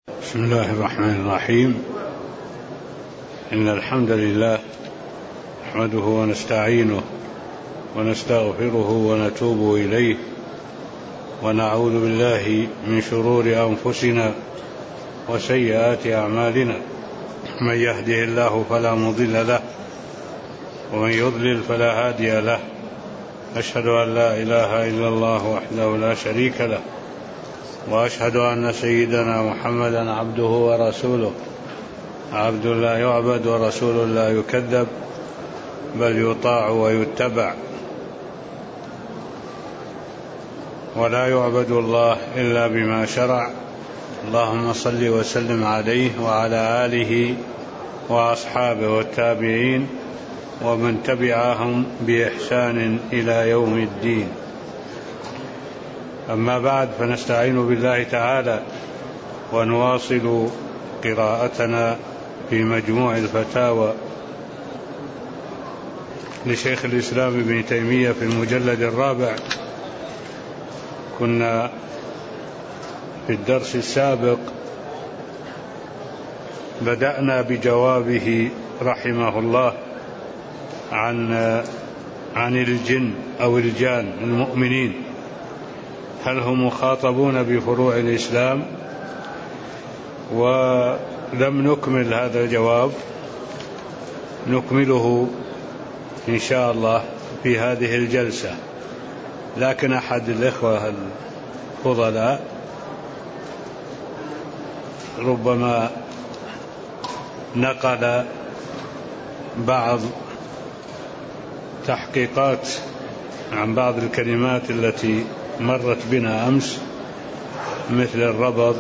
بسم الله الرحمن الرحيم. إن الحمد لله نحمده ونستعينه ونستغفره ونتوب إليه، ونعوذ بالله من شرور أنفسنا وسيئات أعمالنا. من يهده الله فلا مضل له، ومن يضلل فلا هادي له. أشهد أن لا إله إلا الله وحده لا شريك له، وأشهد أن سيدنا محمدا عبده ورسوله، عبد لا يعبد ورسول لا يكذب، بل يطاع ويتبع، ولا يعبد الله إلا بما شرع. اللهم صل وسلم عليه وعلى آله وأصحابه والتابعين ومن تبعهم بإحسان إلى يوم الدين. أما بعد، فنستعين بالله تعالى ونواصل قراءتنا في مجموع الفتاوى لشيخ الإسلام ابن تيمية في المجلد الرابع. كنا في الدرس السابق بدأنا بجوابه رحمه الله عن الجن أو الجان المؤمنين، هل هم مخاطبون بفروع الإسلام؟ ولم نكمل هذا الجواب، نكمله إن شاء الله في هذه الجلسة. لكن أحد الإخوة الفضلاء ربما نقل بعض تحقيقات عن بعض الكلمات التي مرت بنا أمس، مثل الربض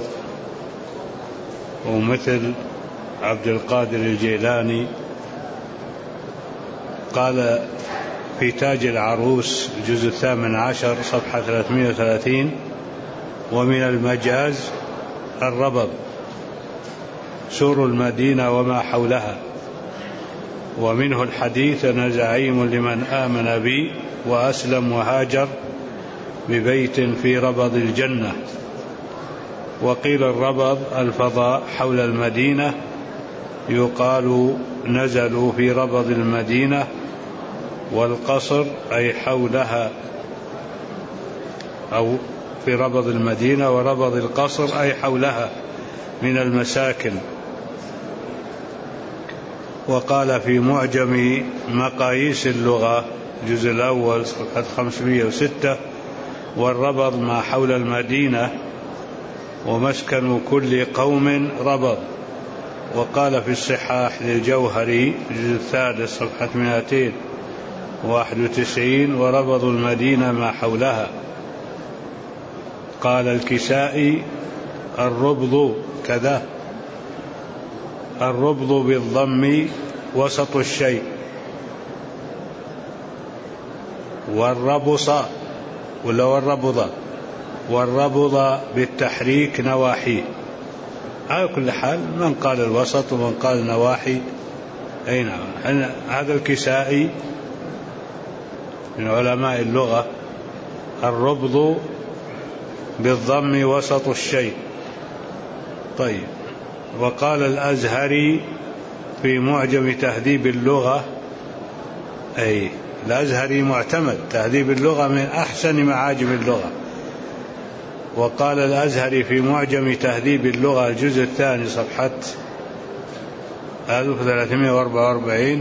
ومثل عبد القادر الجيلاني. قال في تاج العروس الجزء 18 صفحة 330: ومن المجاز الربض سور المدينة وما حولها، ومنه الحديث: أنا زعيم لمن آمن بي وأسلم وهاجر ببيت في ربض الجنة. وقيل الربض الفضاء حول المدينة، يقال نزلوا في ربض المدينة، والقصر أي حولها، أو في ربض المدينة، وربض القصر أي حولها من المساكن. وقال في معجم مقاييس اللغة الجزء الأول صفحة 506: والربض ما حول المدينة، ومسكن كل قوم ربض. وقال في الصحاح للجوهري الجزء الثالث صفحة 291: وربض المدينة ما حولها. قال الكسائي: الربض كذا، الربض بالضم وسط الشيء، والربص ولا والربض، والربض بالتحريك نواحيه. على كل حال، من قال الوسط ومن قال نواحي. أي نعم، هذا الكسائي من علماء اللغة: الربض بالضم وسط الشيء. طيب. وقال الأزهري في معجم تهذيب اللغة، أي الأزهري معتمد، تهذيب اللغة من أحسن معاجم اللغة. وقال الأزهري في معجم تهذيب اللغة الجزء الثاني صفحة 1344: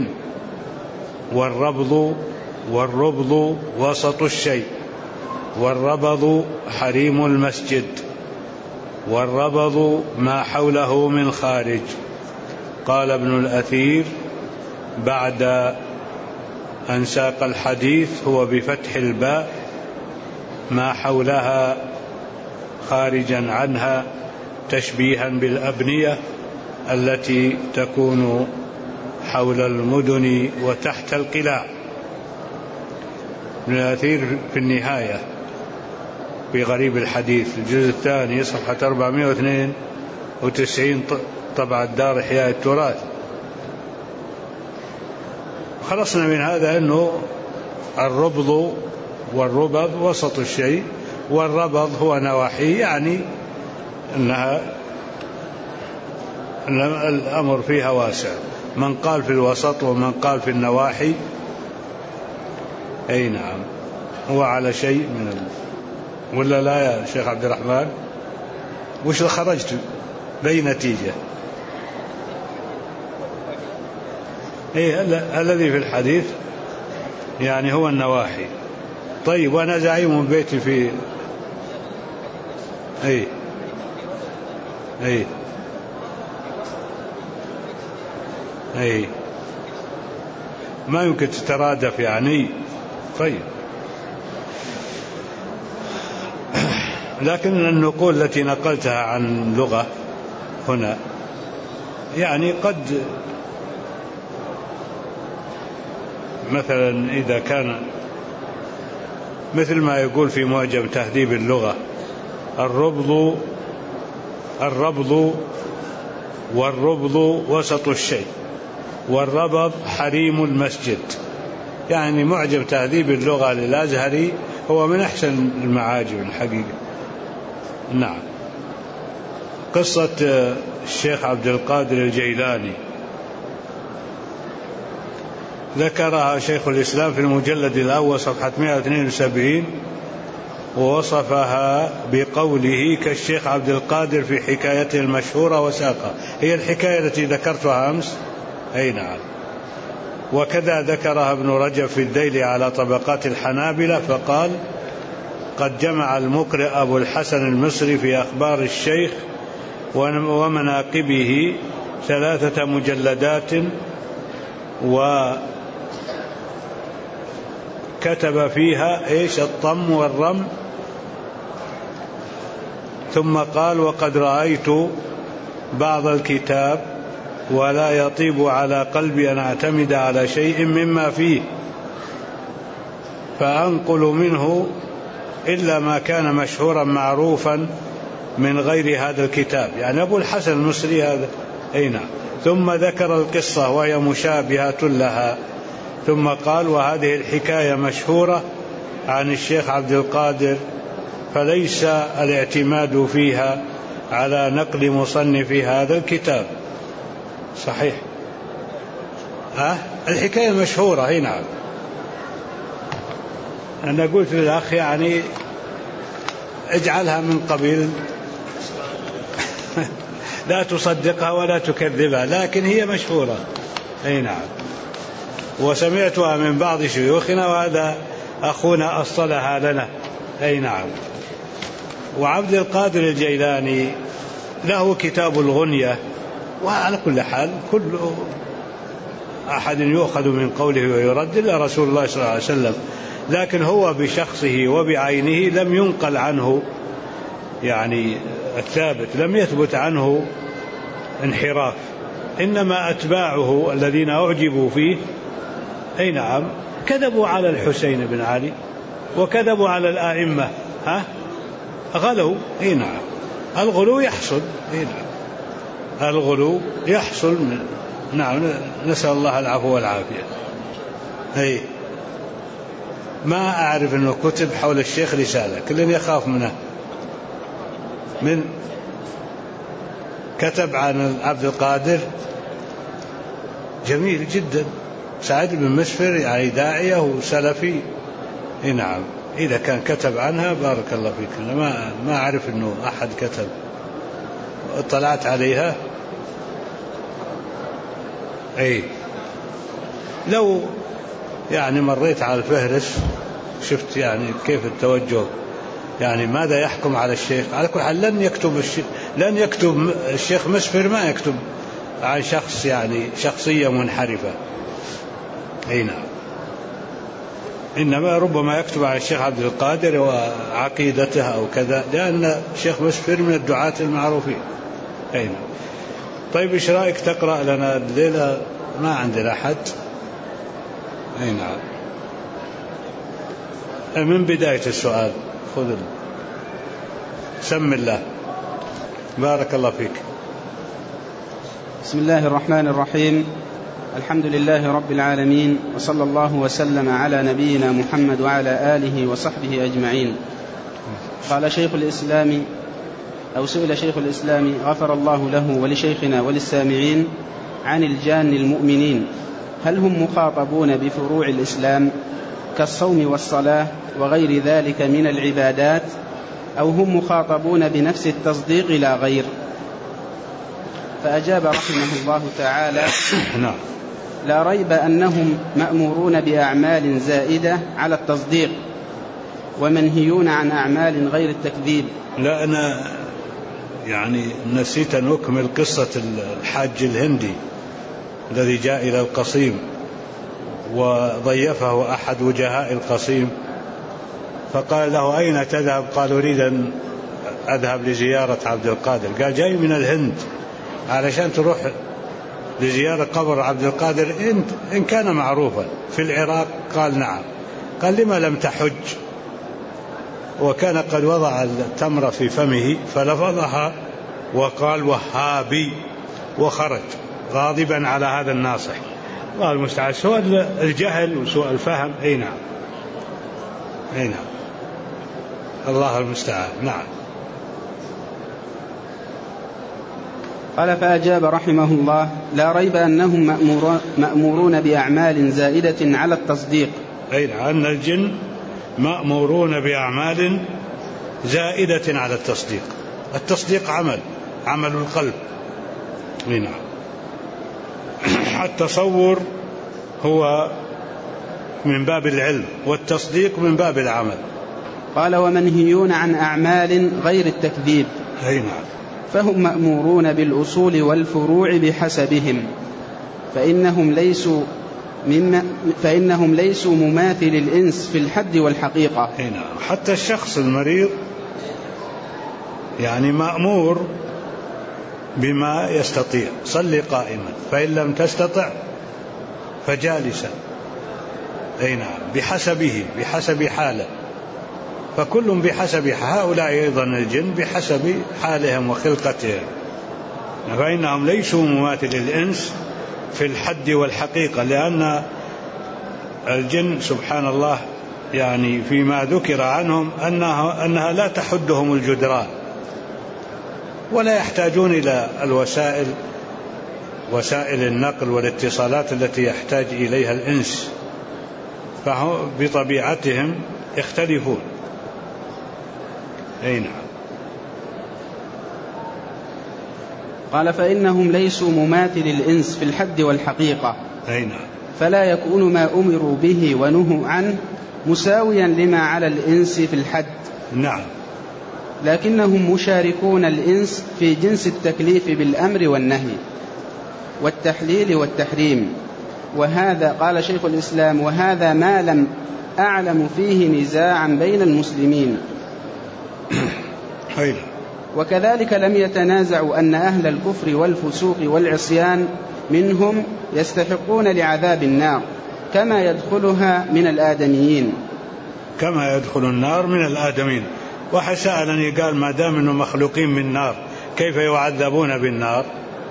والربض وسط الشيء، والربض حريم المسجد، والربض ما حوله من خارج. قال ابن الأثير بعد أن ساق الحديث: هو بفتح الباء ما حولها خارجا عنها، تشبيها بالأبنية التي تكون حول المدن وتحت القلاع. ابن الأثير في النهاية في غريب الحديث الجزء الثاني صفحة 492 طبعة دار إحياء التراث. خلصنا من هذا أنه الربض والربض وسط الشيء، والربض هو نواحي، يعني أنها الأمر فيها واسع، من قال في الوسط ومن قال في النواحي. أي نعم، هو على شيء من ولا لا يا شيخ عبد الرحمن؟ وش خرجت بأي نتيجة؟ إيه الذي في الحديث يعني هو النواحي. طيب، وأنا زعيم بيتي في أي ما يمكن تترادف يعني. طيب، لكن النقول التي نقلتها عن لغة هنا يعني قد مثلا إذا كان مثل ما يقول في معجم تهذيب اللغة: الربض والربض وسط الشيء، والربض حريم المسجد. يعني معجم تهذيب اللغة للأزهري هو من أحسن المعاجم الحقيقة. نعم. قصة الشيخ عبد القادر الجيلاني ذكرها شيخ الإسلام في المجلد الأول صفحة 172، ووصفها بقوله: كالشيخ عبد القادر في حكايته المشهورة وساقها. هي الحكاية التي ذكرتها أمس. أي نعم. وكذا ذكرها ابن رجب في الذيل على طبقات الحنابلة، فقال: قد جمع المقرئ أبو الحسن المصري في أخبار الشيخ ومناقبه 3 مجلدات، وكتب فيها الطم والرم. ثم قال: وقد رأيت بعض الكتاب ولا يطيب على قلبي أن أعتمد على شيء مما فيه، فأنقل منه إلا ما كان مشهورا معروفا من غير هذا الكتاب. يعني أبو الحسن المصري هذا. أي نعم. ثم ذكر القصة وهي مشابهة لها، ثم قال: وهذه الحكاية مشهورة عن الشيخ عبد القادر، فليس الاعتماد فيها على نقل مصنف هذا الكتاب. صحيح، الحكاية مشهورة. هي نعم. أنا قلت للأخ يعني اجعلها من قبيل لا تصدقها ولا تكذبها، لكن هي مشهورة. أي نعم. وسمعتها من بعض شيوخنا، وهذا أخونا أصلها لنا. أي نعم. وعبد القادر الجيلاني له كتاب الغنية، وعلى كل حال كل أحد يؤخذ من قوله ويرد إلا رسول الله صلى الله عليه وسلم، لكن هو بشخصه وبعينه لم ينقل عنه يعني الثابت، لم يثبت عنه انحراف، إنما أتباعه الذين أعجبوا فيه أي نعم كذبوا على الحسين بن علي وكذبوا على الآئمة، غلوا. أي نعم. الغلو يحصل. أي نعم. الغلو يحصل. نعم. نسأل الله العفو والعافية. أي ما أعرف أنه كتب حول الشيخ رسالة، كلن يخاف منه. من كتب عن عبد القادر جميل جدا، سعيد بن مسفر يعني داعية وسلفي. نعم. إذا كان كتب عنها بارك الله فيك. ما أعرف أنه أحد كتب. اطلعت عليها. أي لو يعني مريت على الفهرس شفت يعني كيف التوجه، يعني ماذا يحكم على الشيخ. على كل حال لن يكتب الشيخ مسفر، ما يكتب عن شخص يعني شخصية منحرفة. أي نعم. إنما ربما يكتب عن الشيخ عبد القادر وعقيدته أو كذا، لأن الشيخ مسفر من الدعاة المعروفين. أي نعم. طيب، إيش رأيك تقرأ لنا الليلة؟ ما عندنا أحد. أي نعم. من بداية السؤال خذ. سم الله. بارك الله فيك. بسم الله الرحمن الرحيم. الحمد لله رب العالمين، وصلى الله وسلم على نبينا محمد وعلى آله وصحبه أجمعين. قال شيخ الإسلام أو سئل شيخ الإسلام غفر الله له ولشيخنا وللسامعين عن الجان المؤمنين، هل هم مخاطبون بفروع الإسلام كالصوم والصلاة وغير ذلك من العبادات، أو هم مخاطبون بنفس التصديق لا غير؟ فأجاب رحمه الله تعالى: لا ريب أنهم مأمورون بأعمال زائدة على التصديق ومنهيون عن أعمال غير التكذيب. لا، أنا يعني نسيت أن أكمل قصة الحاج الهندي الذي جاء إلى القصيم وضيفه أحد وجهاء القصيم، فقال له: أين تذهب؟ قال: أريد أن أذهب لزيارة عبد القادر. قال: جاي من الهند علشان تروح لزيارة قبر عبد القادر إن كان معروفا في العراق؟ قال: نعم. قال: لما لم تحج؟ وكان قد وضع التمر في فمه فلفظها وقال: وهابي، وخرج غاضبا على هذا الناصح. الله المستعان، سوء الجهل وسوء الفهم. أي نعم، أي نعم، الله المستعان. نعم. قال: فأجاب رحمه الله: لا ريب أنهم مأمورون بأعمال زائدة على التصديق. أي نعم، أن الجن مأمورون بأعمال زائدة على التصديق. التصديق عمل القلب. أي نعم. التصور هو من باب العلم، والتصديق من باب العمل. قال: ومنهيون عن أعمال غير التكذيب. أي نعم. فهم مأمورون بالأصول والفروع بحسبهم، فإنهم ليسوا مماثل الإنس في الحد والحقيقة. أي نعم. حتى الشخص المريض يعني مأمور بما يستطيع. صل قائما، فإن لم تستطع فجالسا. أي نعم، بحسب حاله. فكل بحسب، هؤلاء أيضا الجن بحسب حالهم وخلقتهم، فإنهم ليسوا مماثل الإنس في الحد والحقيقة، لأن الجن سبحان الله يعني فيما ذكر عنهم أنها لا تحدهم الجدران، ولا يحتاجون إلى وسائل النقل والاتصالات التي يحتاج إليها الإنس، فهم بطبيعتهم يختلفون. أي نعم. قال: فإنهم ليسوا مماثل الإنس في الحد والحقيقة. أي نعم. فلا يكون ما أمروا به ونهوا عنه مساويا لما على الإنس في الحد. نعم. لكنهم مشاركون الإنس في جنس التكليف بالأمر والنهي والتحليل والتحريم. وهذا، قال شيخ الإسلام: وهذا ما لم أعلم فيه نزاعا بين المسلمين. وكذلك لم يتنازعوا أن أهل الكفر والفسوق والعصيان منهم يستحقون لعذاب النار كما يدخلها من الآدميين. كما يدخل النار من الآدمين. واحد سألني قال: ما دام أنهم مخلوقين من نار كيف يعذبون بالنار؟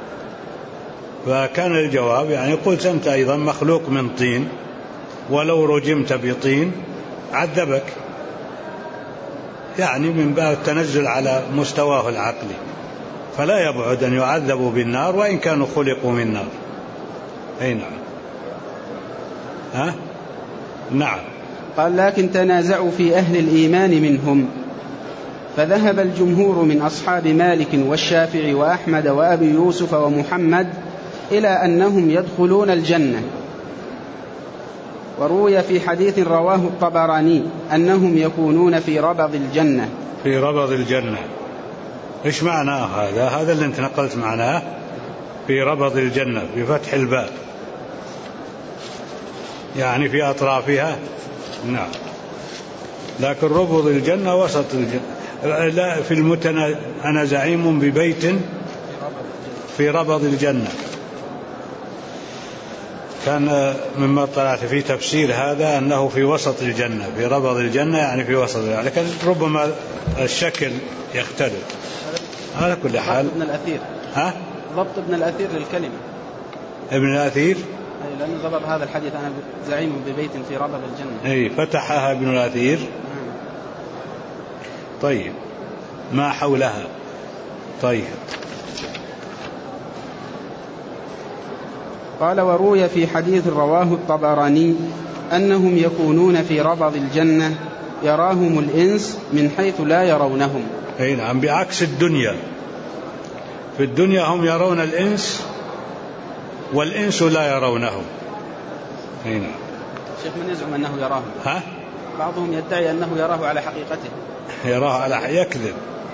فكان الجواب يعني قلت: أنت أيضا مخلوق من طين، ولو رجمت بطين عذبك، يعني من باب التنزل على مستواه العقلي، فلا يبعد أن يعذبوا بالنار وإن كانوا خلقوا من نار. أي نعم. نعم. قال: لكن تنازعوا في أهل الإيمان منهم، فذهب الجمهور من أصحاب مالك والشافعي وأحمد وأبي يوسف ومحمد إلى أنهم يدخلون الجنة. وروي في حديث رواه الطبراني أنهم يكونون في ربض الجنة. في ربض الجنة، إيش معناه هذا؟ هذا اللي انت نقلت معناه، في ربض الجنة بفتح الباء، يعني في أطرافها. نعم. لكن ربض الجنة وسط الجنة. لا، في أنا زعيم ببيت في ربض الجنة. كان مما طلعت في تفسير هذا أنه في وسط الجنة، في ربض الجنة يعني في وسط الجنة، لكن ربما الشكل يختلف. على كل حال ابن الأثير. ضبط ابن الأثير للكلمة. ابن الأثير. أي، لأنه ضبط هذا الحديث: أنا زعيم ببيت في ربض الجنة. أي، فتحها ابن الأثير. طيب، ما حولها؟ طيب. قال: وروي في حديث رواه الطبراني أنهم يكونون في ربض الجنة يراهم الإنس من حيث لا يرونهم. أي نعم، بعكس الدنيا. في الدنيا هم يرون الإنس والإنس لا يرونهم. أي نعم. شيخ، من يزعم أنه يراهم؟ ها؟ بعضهم يدعي أنه يراه على حقيقته. يراه على يكذب.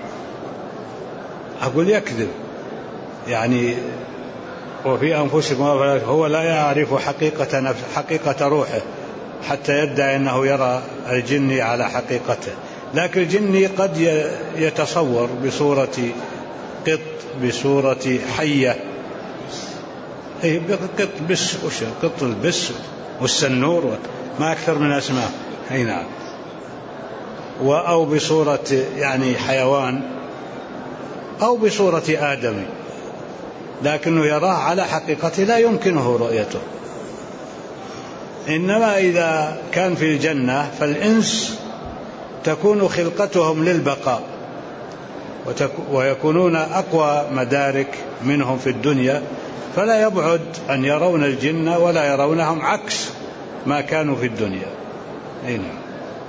أقول يكذب يعني. وفي أنفسكم هو لا يعرف حقيقة روحه حتى يدعي أنه يرى الجن على حقيقته. لكن الجن قد يتصور بصورة قط، بصورة حية، قط بس، قط البس والسنور، ما أكثر من أسماء. أي نعم. أو بصورة يعني حيوان، أو بصورة آدمي، لكنه يراه على حقيقته لا يمكنه رؤيته. إنما إذا كان في الجنة فالإنس تكون خلقتهم للبقاء، ويكونون أقوى مدارك منهم في الدنيا، فلا يبعد أن يرون الجن ولا يرونهم عكس ما كانوا في الدنيا. نعم.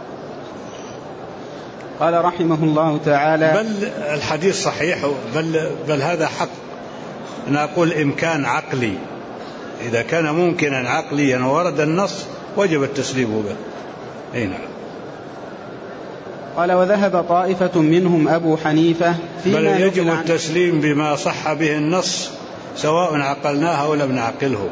قال رحمه الله تعالى: بل الحديث صحيح، بل هذا حق. أنا أقول إمكان عقلي، إذا كان ممكنا عقليا وورد النص وجب التسليم به. نعم. قال: وذهب طائفة منهم أبو حنيفة بل يجب التسليم بما صح به النص سواء عقلناه أو لم نعقله.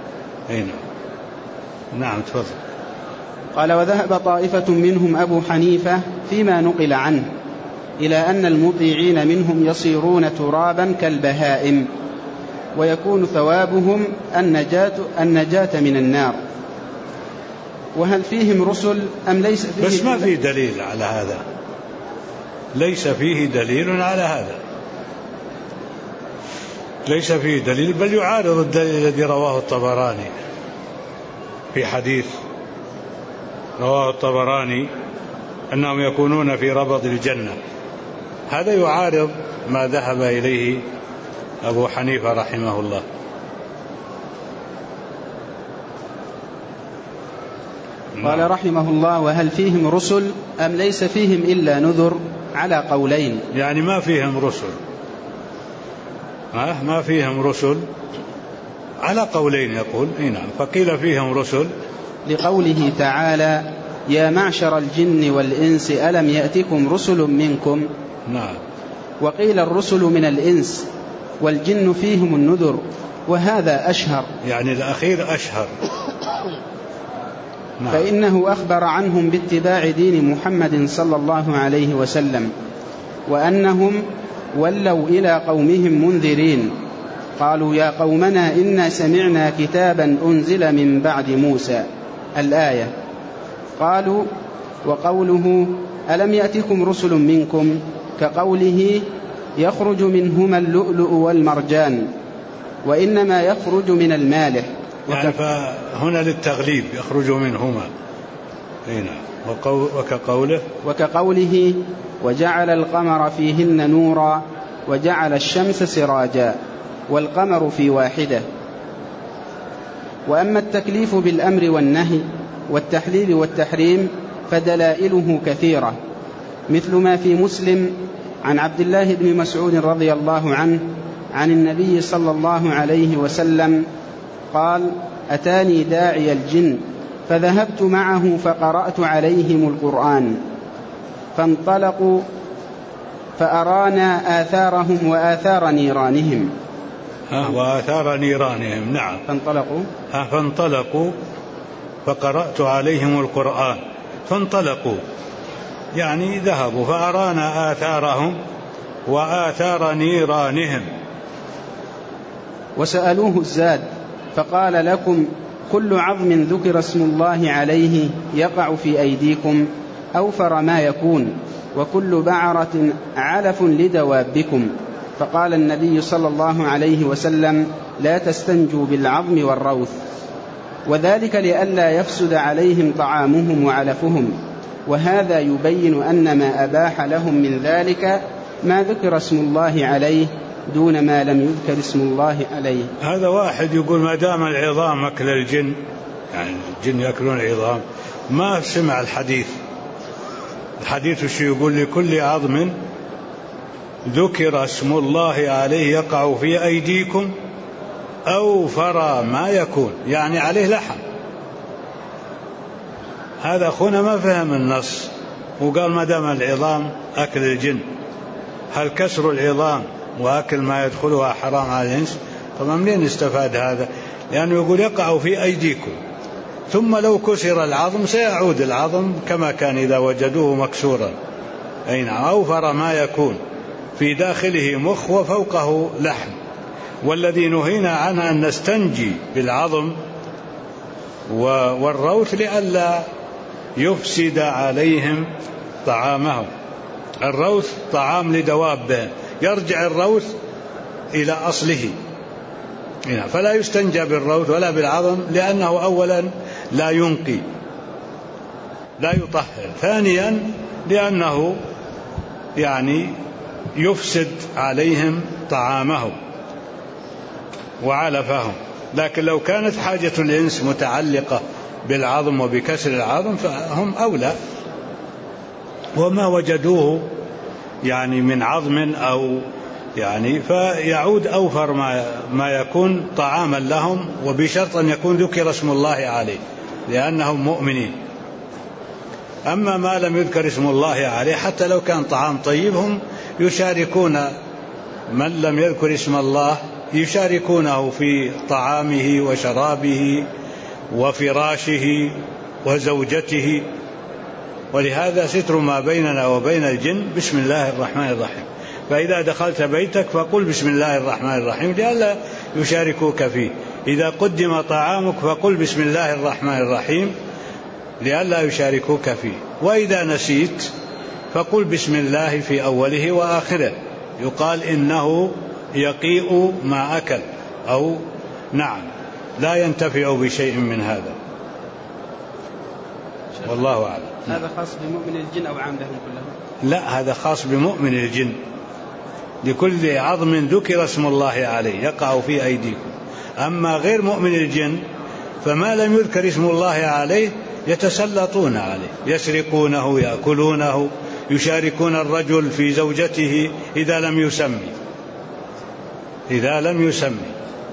نعم تفضل. قال: وذهب طائفة منهم أبو حنيفة فيما نقل عنه إلى أن المطيعين منهم يصيرون ترابا كالبهائم، ويكون ثوابهم النجاة من النار. وهل فيهم رسل أم ليس فيهم؟ بس ما في دليل على هذا، ليس فيه دليل على هذا، ليس فيه دليل، بل يعارض الدليل الذي رواه الطبراني في حديث رواه الطبراني أنهم يكونون في ربض الجنة. هذا يعارض ما ذهب إليه أبو حنيفة رحمه الله. قال رحمه الله: وهل فيهم رسل أم ليس فيهم إلا نذر؟ على قولين. يعني ما فيهم رسل، ما فيهم رسل على قولين يقول. نعم. فقيل فيهم رسل لقوله تعالى: يا معشر الجن والإنس ألم يأتكم رسل منكم. نعم. وقيل الرسل من الإنس والجن فيهم النذر، وهذا أشهر، يعني الأخير أشهر. نعم. فإنه أخبر عنهم باتباع دين محمد صلى الله عليه وسلم، وأنهم ولوا إلى قومهم منذرين، قالوا: يا قومنا إنا سمعنا كتابا أنزل من بعد موسى، الآية. قالوا: وقوله ألم يأتكم رسل منكم كقوله يخرج منهما اللؤلؤ والمرجان، وإنما يخرج من المالح، يعني فهنا للتغليب يخرج منهما. وكقوله وجعل القمر فيهن نورا وجعل الشمس سراجا والقمر في واحدة. وأما التكليف بالأمر والنهي والتحليل والتحريم فدلائله كثيرة، مثل ما في مسلم عن عبد الله بن مسعود رضي الله عنه عن النبي صلى الله عليه وسلم قال: أتاني داعي الجن فذهبت معه فقرأت عليهم القرآن، فانطلقوا فأرانا آثارهم وآثار نيرانهم. وآثار نيرانهم. نعم. فانطلقوا فقرأت عليهم القرآن، فانطلقوا يعني ذهبوا، فأرانا آثارهم وآثار نيرانهم. وسألوه الزاد فقال: لكم كل عظم ذكر اسم الله عليه يقع في أيديكم أوفر ما يكون، وكل بعرة علف لدوابكم. فقال النبي صلى الله عليه وسلم: لا تستنجوا بالعظم والروث، وذلك لئلا يفسد عليهم طعامهم وعلفهم. وهذا يبين أن ما أباح لهم من ذلك ما ذكر اسم الله عليه دون ما لم يذكر اسم الله عليه. هذا واحد يقول ما دام العظام أكل الجن، يعني الجن يأكلون العظام، ما سمع الحديث. الحديث شو يقول؟ لكل عظم ذكر اسم الله عليه يقع في أيديكم أوفر ما يكون، يعني عليه لحم. هذا أخونا ما فهم النص وقال ما دام العظام أكل الجن. هل كسر العظام وأكل ما يدخلها حرام على الإنس؟ طبعا منين استفاد هذا؟ لأنه يقول يقع في أيديكم، ثم لو كسر العظم سيعود العظم كما كان إذا وجدوه مكسورا. أين أوفر ما يكون، في داخله مخ وفوقه لحم. والذي نهينا عنه أن نستنجي بالعظم والروث لئلا يفسد عليهم طعامهم. الروث طعام لدوابهم، يرجع الروث إلى أصله، فلا يستنجى بالروث ولا بالعظم، لأنه أولا لا ينقي لا يطهر، ثانيا لأنه يعني يفسد عليهم طعامهم وعلفهم. لكن لو كانت حاجة الإنس متعلقة بالعظم وبكسر العظم فهم أولى، وما وجدوه يعني من عظم أو يعني فيعود أوفر ما يكون طعاما لهم، وبشرط أن يكون ذكر اسم الله عليه لأنهم مؤمنين. أما ما لم يذكر اسم الله عليه حتى لو كان طعام طيب هم يشاركون من لم يذكر اسم الله، يشاركونه في طعامه وشرابه وفراشه وزوجته. ولهذا ستر ما بيننا وبين الجن بسم الله الرحمن الرحيم. فإذا دخلت بيتك فقل بسم الله الرحمن الرحيم لئلا يشاركوك فيه. إذا قدم طعامك فقل بسم الله الرحمن الرحيم لئلا يشاركوك فيه. وإذا نسيت فقل بسم الله في أوله وآخره، يقال إنه يقيء ما أكل أو نعم لا ينتفع بشيء من هذا، والله أعلم. هذا خاص بمؤمن الجن أو عام لهم كلهم؟ لا، هذا خاص بمؤمن الجن. لكل عظم ذكر اسم الله عليه يقع في أيديكم. أما غير مؤمن الجن فما لم يذكر اسم الله عليه يتسلطون عليه، يسرقونه، يأكلونه، يشاركون الرجل في زوجته إذا لم يسمي.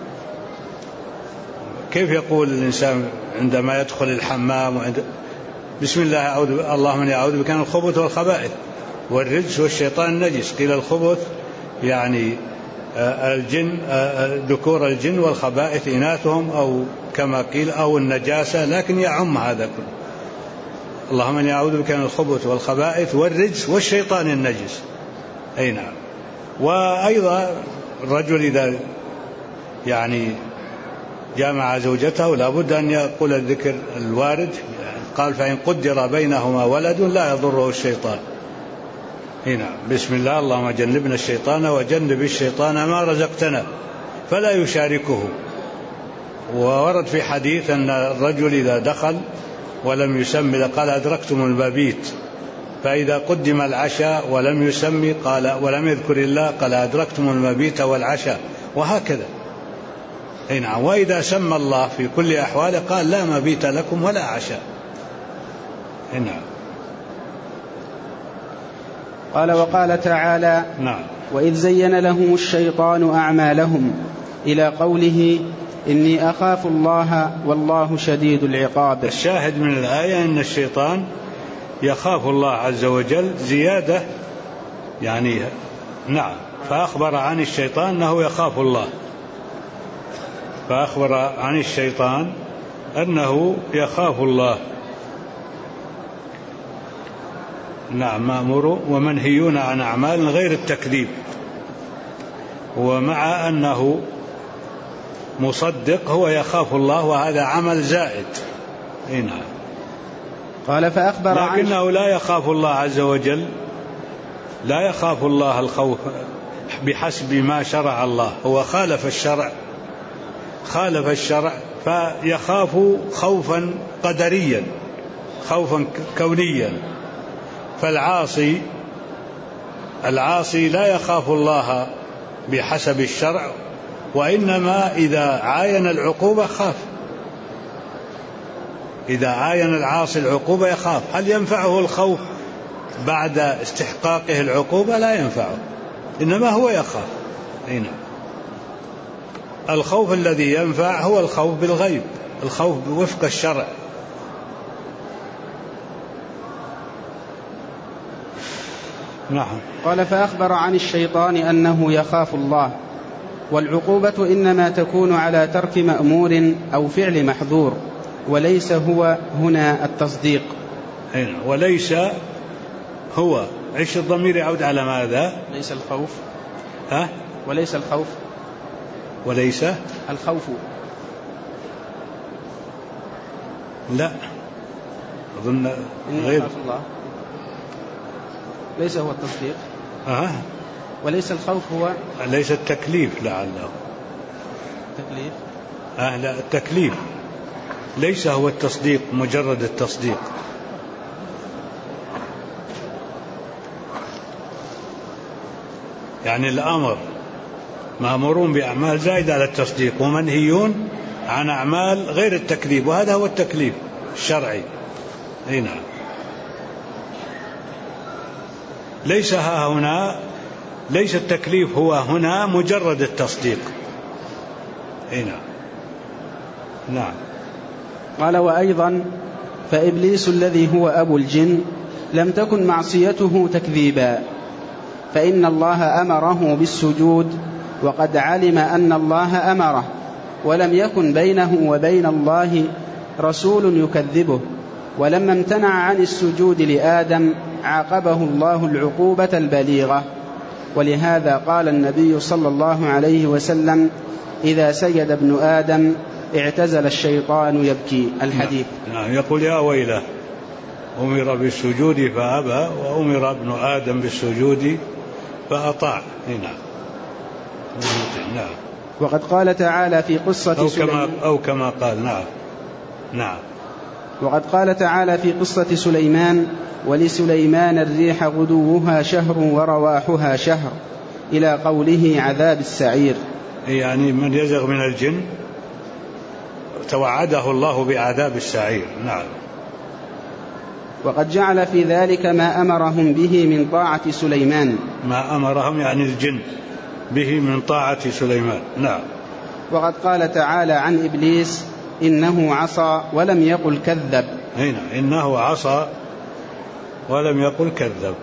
كيف يقول الإنسان عندما يدخل الحمام بسم الله اللهم إني أعوذ بك من الخبث والخبائث والرجس والشيطان النجس؟ قيل الخبث يعني الجن، ذكور الجن، والخبائث إناثهم أو كما قيل أو النجاسة، لكن يعم هذا كله. اللهم إني أعوذ بك من الخبث والخبائث والرجس والشيطان النجس. أي نعم. وأيضا الرجل إذا يعني جامع زوجته لابد أن يقول الذكر الوارد، قال فإن قدر بينهما ولد لا يضره الشيطان. هنا بسم الله اللهم جنبنا الشيطان وجنب الشيطان ما رزقتنا، فلا يشاركه. وورد في حديث أن الرجل إذا دخل ولم يسمي قال أدركتم المبيت، فإذا قدم العشاء ولم يسمي قال ولم يذكر الله قال أدركتم المبيت والعشاء، وهكذا. هنا وإذا سمى الله في كل أحواله قال لا مبيت لكم ولا عشاء. هنا قال وقال تعالى نعم. وإذ زين لهم الشيطان أعمالهم إلى قوله إني أخاف الله والله شديد العقاب. الشاهد من الآية أن الشيطان يخاف الله عز وجل زيادة، يعني نعم. فأخبر عن الشيطان أنه يخاف الله، فأخبر عن الشيطان أنه يخاف الله. نعم، مأمور ومنهيون عن أعمال غير التكذيب، ومع أنه مصدق هو يخاف الله، وهذا عمل زائد. نعم. قال فأخبر لكنه لا يخاف الله عز وجل، لا يخاف الله الخوف بحسب ما شرع الله، هو خالف الشرع فيخاف خوفا قدريا، خوفا كونيا. فالعاصي العاصي لا يخاف الله بحسب الشرع، وإنما إذا عاين العقوبة خاف. إذا عاين العاصي العقوبة يخاف. هل ينفعه الخوف بعد استحقاقه العقوبة؟ لا ينفعه، إنما هو يخاف. هنا الخوف الذي ينفع هو الخوف بالغيب، الخوف وفق الشرع. نعم. قال: فأخبر عن الشيطان أنه يخاف الله، والعقوبة إنما تكون على ترك مأمور أو فعل محظور، وليس هو هنا التصديق. وليس هو، ايش الضمير يعود على ماذا؟ ليس الخوف. وليس الخوف. وليس الخوف. لا أظن غير الله. ليس هو التصديق. وليس الخوف هو، ليس التكليف لعله. تكليف. لا، التكليف ليس هو التصديق، مجرد التصديق. يعني الأمر مأمورون بأعمال زائدة على التصديق، ومنهيون عن أعمال غير التكليف، وهذا هو التكليف الشرعي. نعم. ليس هنا، ليس التكليف هو هنا مجرد التصديق. نعم. قال: وأيضا فإبليس الذي هو أبو الجن لم تكن معصيته تكذيبا، فإن الله أمره بالسجود، وقد علم أن الله أمره، ولم يكن بينه وبين الله رسول يكذبه. ولما امتنع عن السجود لآدم عاقبه الله العقوبة البليغة. ولهذا قال النبي صلى الله عليه وسلم: إذا سجد ابن آدم اعتزل الشيطان يبكي. الحديث. نعم. يقول: يا ويله، أمر بالسجود فأبى، وأمر ابن آدم بالسجود فأطاع. نعم. وقد قال تعالى في قصة سليمان، أو كما قال. نعم. وقد قال تعالى في قصة سليمان: ولسليمان الريح غدوها شهر ورواحها شهر، إلى قوله عذاب السعير. يعني من يزغ من الجن توعده الله بعذاب السعير. نعم. وقد جعل في ذلك ما أمرهم به من طاعة سليمان. ما أمرهم يعني الجن به من طاعة سليمان. نعم. وقد قال تعالى عن إبليس: إنه عصى ولم يقل كذب. إنه عصى ولم يقل كذب.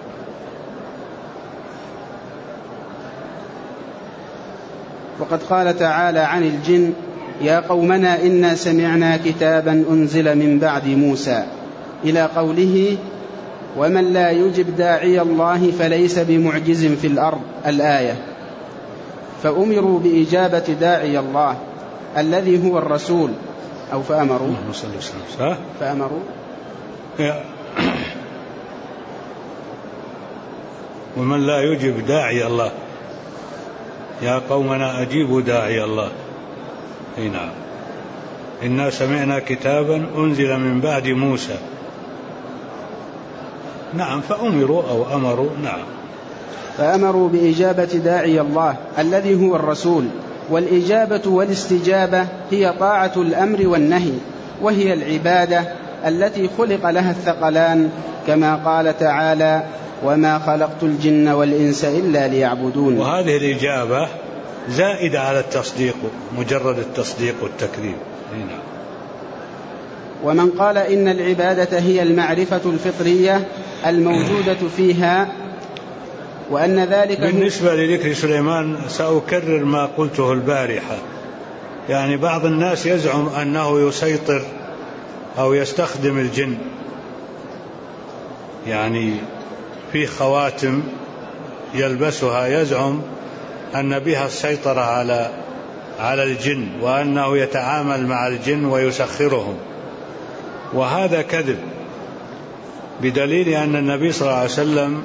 وقد قال تعالى عن الجن: يا قومنا إنا سمعنا كتابا أنزل من بعد موسى، إلى قوله: ومن لا يجب داعي الله فليس بمعجز في الأرض. الآية. فأمروا بإجابة داعي الله الذي هو الرسول، أو فأمروا ومن لا يجب داعي الله، يا قومنا أجيبوا داعي الله. نعم. إنا سمعنا كتابا أنزل من بعد موسى. نعم. فأمروا أو أمروا. نعم. فأمروا بإجابة داعي الله الذي هو الرسول. والإجابة والاستجابة هي طاعة الأمر والنهي، وهي العبادة التي خلق لها الثقلان، كما قال تعالى: وما خلقت الجن والإنس إلا ليعبدون. وهذه الإجابة زائدة على التصديق، مجرد التصديق والتكذيب. ومن قال إن العبادة هي المعرفة الفطرية الموجودة فيها، وأن ذلك بالنسبة لذكر سليمان سأكرر ما قلته البارحة. يعني بعض الناس يزعم أنه يسيطر أو يستخدم الجن، يعني في خواتم يلبسها يزعم أن بها السيطرة على الجن، وأنه يتعامل مع الجن ويسخرهم، وهذا كذب، بدليل أن النبي صلى الله عليه وسلم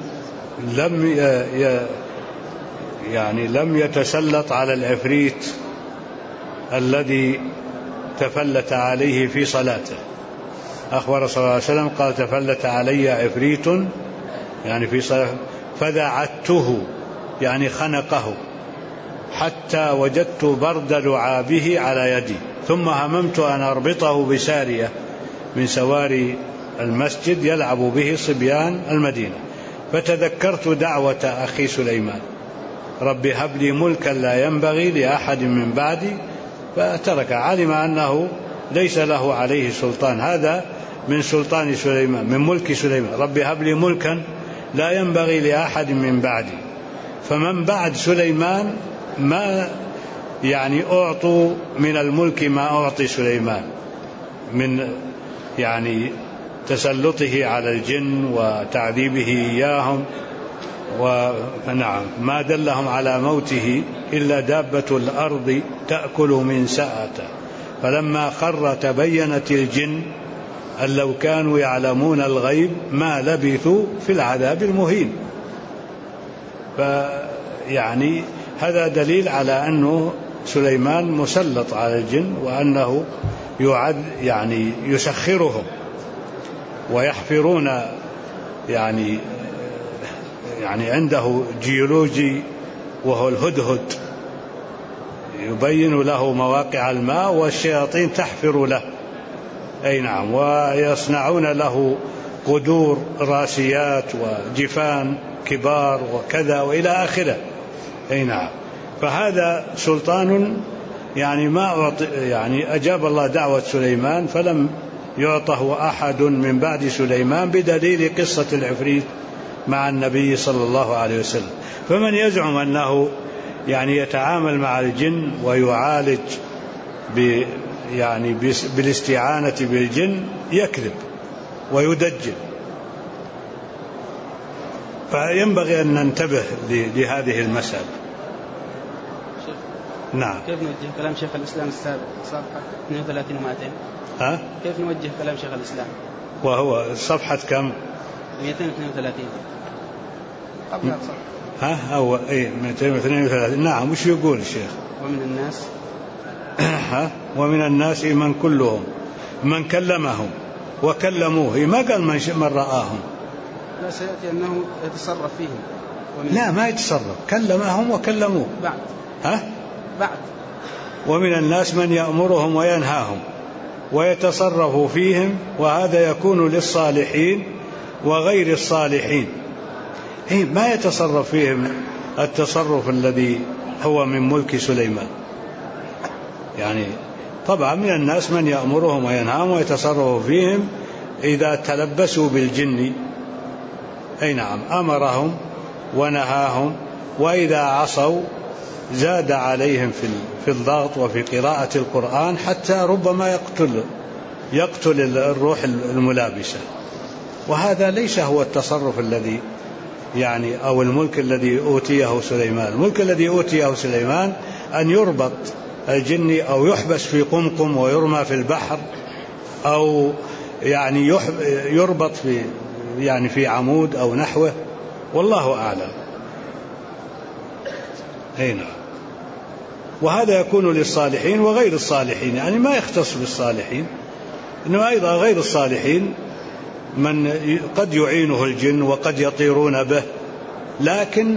لم يتسلط على العفريت الذي تفلت عليه في صلاته. أخبر صلى الله عليه وسلم قال: تفلت علي عفريت، يعني في صلاة، فذعته يعني خنقه حتى وجدت برد لعابه على يدي، ثم هممت أن أربطه بسارية من سواري المسجد يلعب به صبيان المدينة، فتذكرت دعوة أخي سليمان رب هب لي ملكا لا ينبغي لأحد من بعدي، فترك، علم أنه ليس له عليه سلطان. هذا من سلطان سليمان، من ملك سليمان، رب هب لي ملكا لا ينبغي لأحد من بعدي. فمن بعد سليمان ما يعني أعطوا من الملك ما أعطي سليمان من يعني تسلطه على الجن وتعذيبه إياهم، ونعم ما دلهم على موته إلا دابة الأرض تأكل من سأته، فلما خر تبينت الجن أن لو كانوا يعلمون الغيب ما لبثوا في العذاب المهين. فيعني هذا دليل على أنه سليمان مسلط على الجن، وأنه يعني يسخرهم ويحفرون، يعني عنده جيولوجي وهو الهدهد يبين له مواقع الماء، والشياطين تحفر له، أي نعم، ويصنعون له قدور راسيات وجفان كبار وكذا وإلى آخره، أي نعم. فهذا سلطان يعني ما أعطي، يعني أجاب الله دعوة سليمان فلم يعطه أحد من بعد سليمان، بدليل قصة العفريت مع النبي صلى الله عليه وسلم. فمن يزعم أنه يعني يتعامل مع الجن ويعالج يعني بالاستعانة بالجن يكذب ويدجل. فينبغي أن ننتبه لهذه المسألة. نعم. كيف نوجه كلام شيخ الإسلام السابق صفحة 32 و200؟ كيف نوجه كلام شيخ الإسلام وهو صفحة كم؟ 232 قبل الصفحة. أو 232. نعم. وش يقول الشيخ؟ ومن الناس ومن الناس من كلهم من كلمهم وكلموه، ما قال من رآهم. لا، سيأتي أنه يتصرف فيهم. لا، ما يتصرف، كلمهم وكلموه بعد. ومن الناس من يأمرهم وينهاهم ويتصرف فيهم، وهذا يكون للصالحين وغير الصالحين. ما يتصرف فيهم التصرف الذي هو من ملك سليمان. يعني طبعا من الناس من يأمرهم وينهاهم ويتصرف فيهم إذا تلبسوا بالجن، أي نعم، أمرهم ونهاهم، وإذا عصوا زاد عليهم في الضغط وفي قراءة القرآن، حتى ربما يقتل الروح الملابسة. وهذا ليس هو التصرف الذي يعني أو الملك الذي أوتيه سليمان. الملك الذي أوتيه سليمان أن يربط الجن أو يحبس في قمقم ويرمى في البحر، أو يعني يربط في عمود أو نحوه، والله أعلم. نعم. وهذا يكون للصالحين وغير الصالحين، يعني ما يختص بالصالحين، إنما أيضا غير الصالحين من قد يعينه الجن وقد يطيرون به، لكن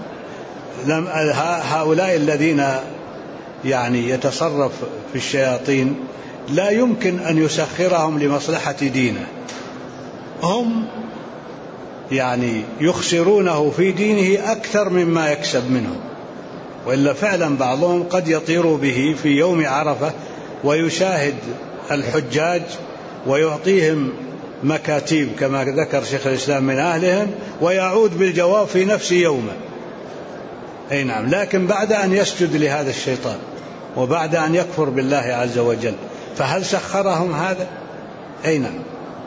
هؤلاء الذين يعني يتصرف في الشياطين لا يمكن أن يسخرهم لمصلحة دينه، هم يعني يخسرونه في دينه أكثر مما يكسب منه. وإلا فعلا بعضهم قد يطير به في يوم عرفة ويشاهد الحجاج ويعطيهم مكاتيب كما ذكر شيخ الإسلام من أهلهم، ويعود بالجواب في نفس يومه. أي نعم. لكن بعد أن يسجد لهذا الشيطان وبعد أن يكفر بالله عز وجل، فهل سخرهم هذا؟ أي نعم.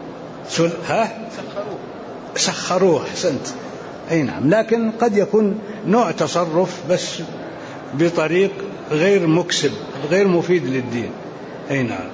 سخروه. أحسنت. أي نعم. لكن قد يكون نوع تصرف بس بطريق غير مكسب، غير مفيد للدين. أي نعم.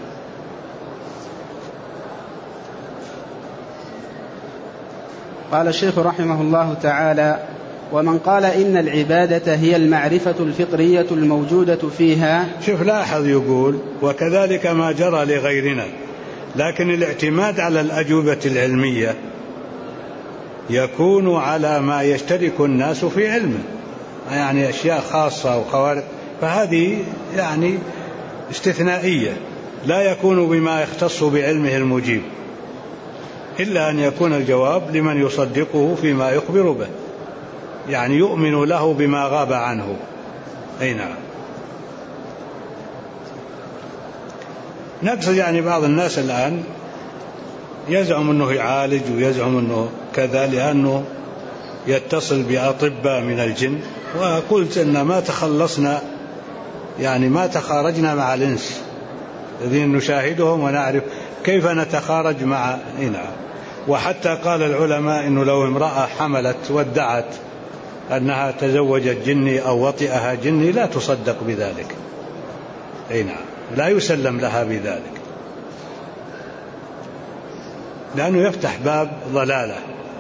قال الشيخ رحمه الله تعالى: ومن قال إن العبادة هي المعرفة الفطرية الموجودة فيها. شوف لاحظ، يقول وكذلك ما جرى لغيرنا، لكن الاعتماد على الأجوبة العلمية يكون على ما يشترك الناس في علمه، يعني أشياء خاصة وخوارق، فهذه يعني استثنائية لا يكون بما يختص بعلمه المجيب، إلا أن يكون الجواب لمن يصدقه فيما يخبر به، يعني يؤمن له بما غاب عنه. أي نعم. نقصد يعني بعض الناس الآن يزعم أنه يعالج ويزعم أنه كذا لأنه يتصل بأطباء من الجن، وقلت أن ما تخلصنا، يعني ما تخارجنا مع الإنس الذين نشاهدهم ونعرف كيف نتخارج مع إنها. وحتى قال العلماء أنه لو امرأة حملت وادعت أنها تزوجت جني أو وطئها جني لا تصدق بذلك. أي نعم، لا يسلم لها بذلك، لأنه يفتح باب ضلالة.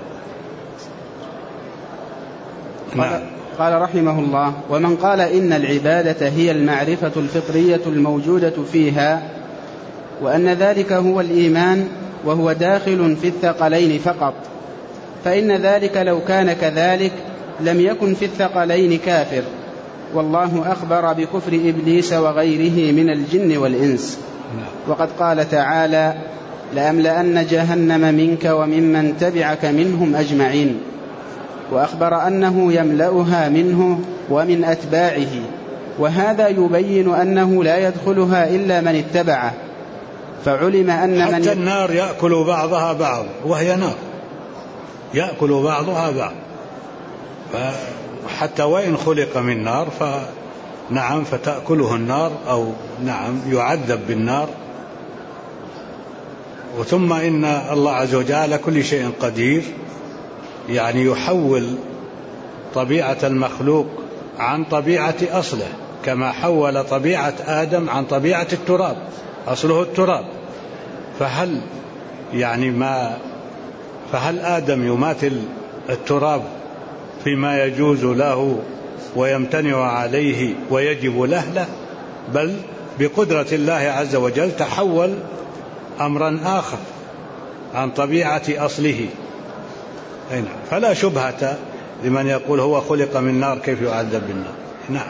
نعم. قال رحمه الله: ومن قال إن العبادة هي المعرفة الفطرية الموجودة فيها، وأن ذلك هو الإيمان وهو داخل في الثقلين فقط، فإن ذلك لو كان كذلك لم يكن في الثقلين كافر، والله أخبر بكفر إبليس وغيره من الجن والإنس. وقد قال تعالى: لأملأن جهنم منك وممن تبعك منهم أجمعين، وأخبر أنه يملأها منه ومن أتباعه، وهذا يبين أنه لا يدخلها إلا من اتبعه. فعلم أن حتى النار يأكل بعضها بعض، وهي نار يأكل بعضها بعض، حتى وإن خلق من نار فنعم فتأكله النار، أو نعم يعذب بالنار. وثم إن الله عز وجل على كل شيء قدير، يعني يحول طبيعة المخلوق عن طبيعة أصله، كما حول طبيعة آدم عن طبيعة التراب، أصله التراب. فهل آدم يماثل التراب فيما يجوز له ويمتنع عليه ويجب له؟ لا، بل بقدرة الله عز وجل تحول أمرا آخر عن طبيعة أصله. فلا شبهة لمن يقول هو خلق من نار كيف يعذب بالنار. نعم.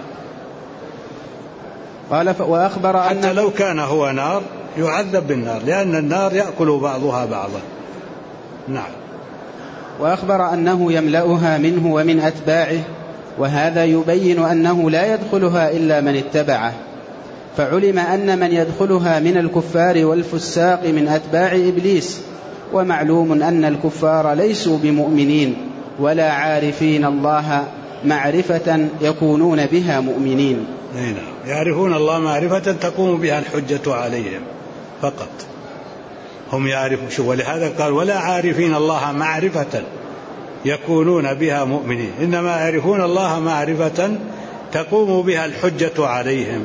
قال: وأخبر حتى لو كان هو نار يعذب بالنار، لأن النار يأكل بعضها بعضا. نعم. وأخبر أنه يملأها منه ومن أتباعه، وهذا يبين أنه لا يدخلها إلا من اتبعه. فعلم أن من يدخلها من الكفار والفساق من أتباع إبليس، ومعلوم أن الكفار ليسوا بمؤمنين ولا عارفين الله معرفة يكونون بها مؤمنين. يعرفون الله معرفة تقوم بها الحجة عليهم فقط، هم يعرفون. ولهذا قال: ولا عارفين الله معرفة يكونون بها مؤمنين، إنما يعرفون الله معرفة تقوم بها الحجة عليهم،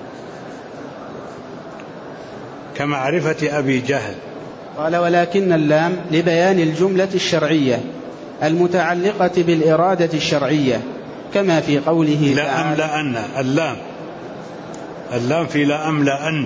كمعرفة أبي جهل. قال: ولكن اللام لبيان الجملة الشرعية المتعلقة بالإرادة الشرعية، كما في قوله لأملأن. اللام في لأملأن.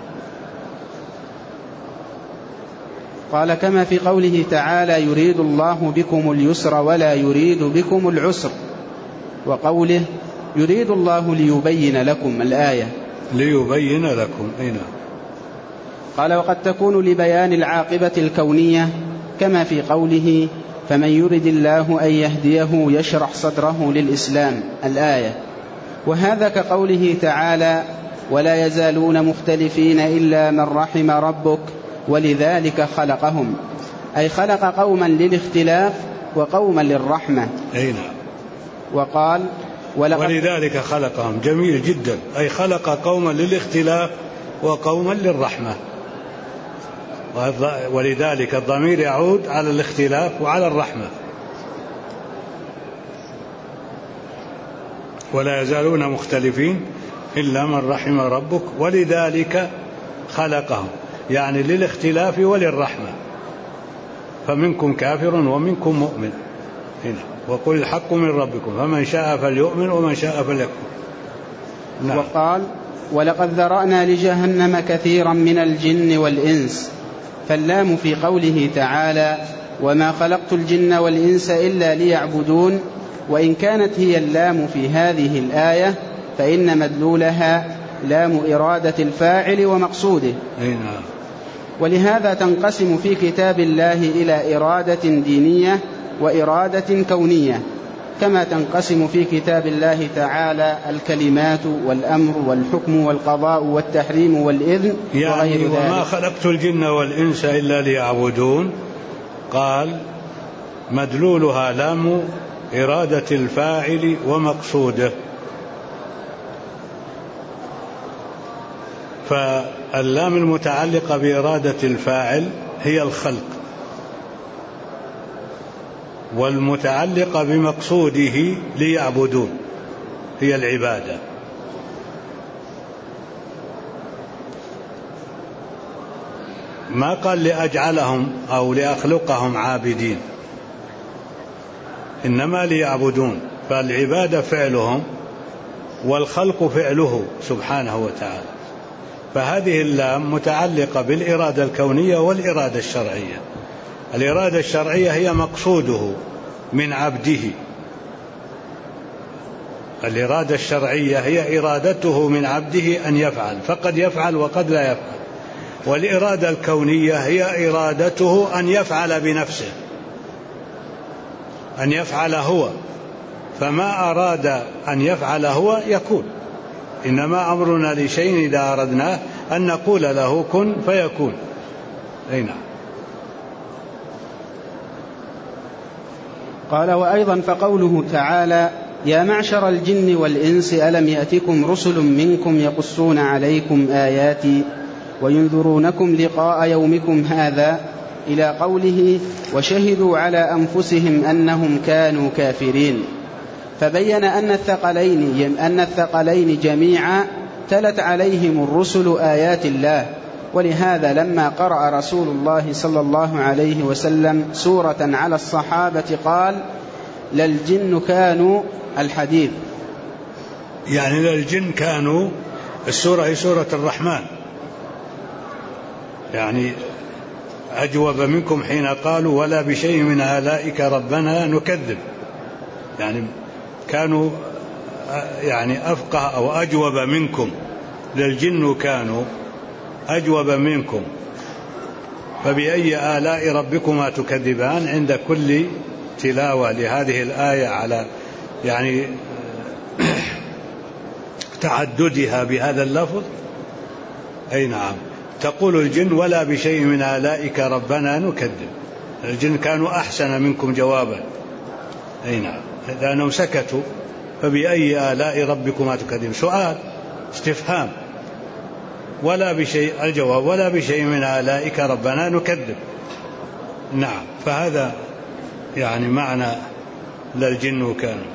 قال: كما في قوله تعالى: يريد الله بكم اليسر ولا يريد بكم العسر، وقوله: يريد الله ليبين لكم، الآية ليبين لكم. قال: وقد تكون لبيان العاقبة الكونية، كما في قوله: فمن يرد الله أن يهديه يشرح صدره للإسلام، الآية. وهذا كقوله تعالى: ولا يزالون مختلفين إلا من رحم ربك ولذلك خلقهم، أي خلق قوما للاختلاف وقوما للرحمة. وقال: ولذلك خلقهم. جميل جدا، أي خلق قوما للاختلاف وقوما للرحمة. ولذلك الضمير يعود على الاختلاف وعلى الرحمة. ولا يزالون مختلفين إلا من رحم ربك ولذلك خلقهم، يعني للاختلاف وللرحمة. فمنكم كافر ومنكم مؤمن. وقل الحق من ربكم فمن شاء فليؤمن ومن شاء فليكفر. نعم. وقال: ولقد ذرأنا لجهنم كثيرا من الجن والإنس. فاللام في قوله تعالى وما خلقت الجن والإنس إلا ليعبدون. وإن كانت هي اللام في هذه الآية فإن مدلولها لام إرادة الفاعل ومقصوده. ولهذا تنقسم في كتاب الله إلى إرادة دينية وإرادة كونية، كما تنقسم في كتاب الله تعالى الكلمات والأمر والحكم والقضاء والتحريم والإذن وغير ذلك. وما خلقت الجن والإنس إلا ليعبدون، قال مدلولها لام إرادة الفاعل ومقصوده. فاللام المتعلقة بإرادة الفاعل هي الخلق، والمتعلقة بمقصوده ليعبدون هي العبادة. ما قال لأجعلهم أو لأخلقهم عابدين، إنما ليعبدون، فالعبادة فعلهم والخلق فعله سبحانه وتعالى. فهذه اللام متعلقة بالإرادة الكونية والإرادة الشرعية. الإرادة الشرعية هي مقصوده من عبده، الإرادة الشرعية هي إرادته من عبده أن يفعل، فقد يفعل وقد لا يفعل. والإرادة الكونية هي إرادته أن يفعل بنفسه، أن يفعل هو، فما أراد أن يفعل هو يكون. إنما أمرنا لشيء إذا أردناه أن نقول له كن فيكون. نعم. قال: وأيضا فقوله تعالى: يا معشر الجن والإنس ألم يأتكم رسل منكم يقصون عليكم آياتي وينذرونكم لقاء يومكم هذا، إلى قوله: وشهدوا على أنفسهم أنهم كانوا كافرين. فبين أن الثقلين جميعا تلت عليهم الرسل آيات الله. ولهذا لما قرأ رسول الله صلى الله عليه وسلم سورة على الصحابة قال: للجن كانوا الحديث، يعني للجن كانوا. السورة هي سورة الرحمن، يعني أجوب منكم حين قالوا ولا بشيء من آلائك ربنا نكذب، يعني كانوا يعني أفقه أو أجوب منكم. للجن كانوا أجوب منكم، فبأي آلاء ربكما تكذبان عند كل تلاوة لهذه الآية على يعني تعددها بهذا اللفظ. أي نعم، تقول الجن ولا بشيء من آلائك ربنا نكذب. الجن كانوا أحسن منكم جوابا. أي نعم، لأنهم سكتوا. فبأي آلاء ربكما تكذب، سؤال استفهام. ولا بشيء، الجواب ولا بشيء من آلائك ربنا نكذب. نعم، فهذا يعني معنى للجن كانوا.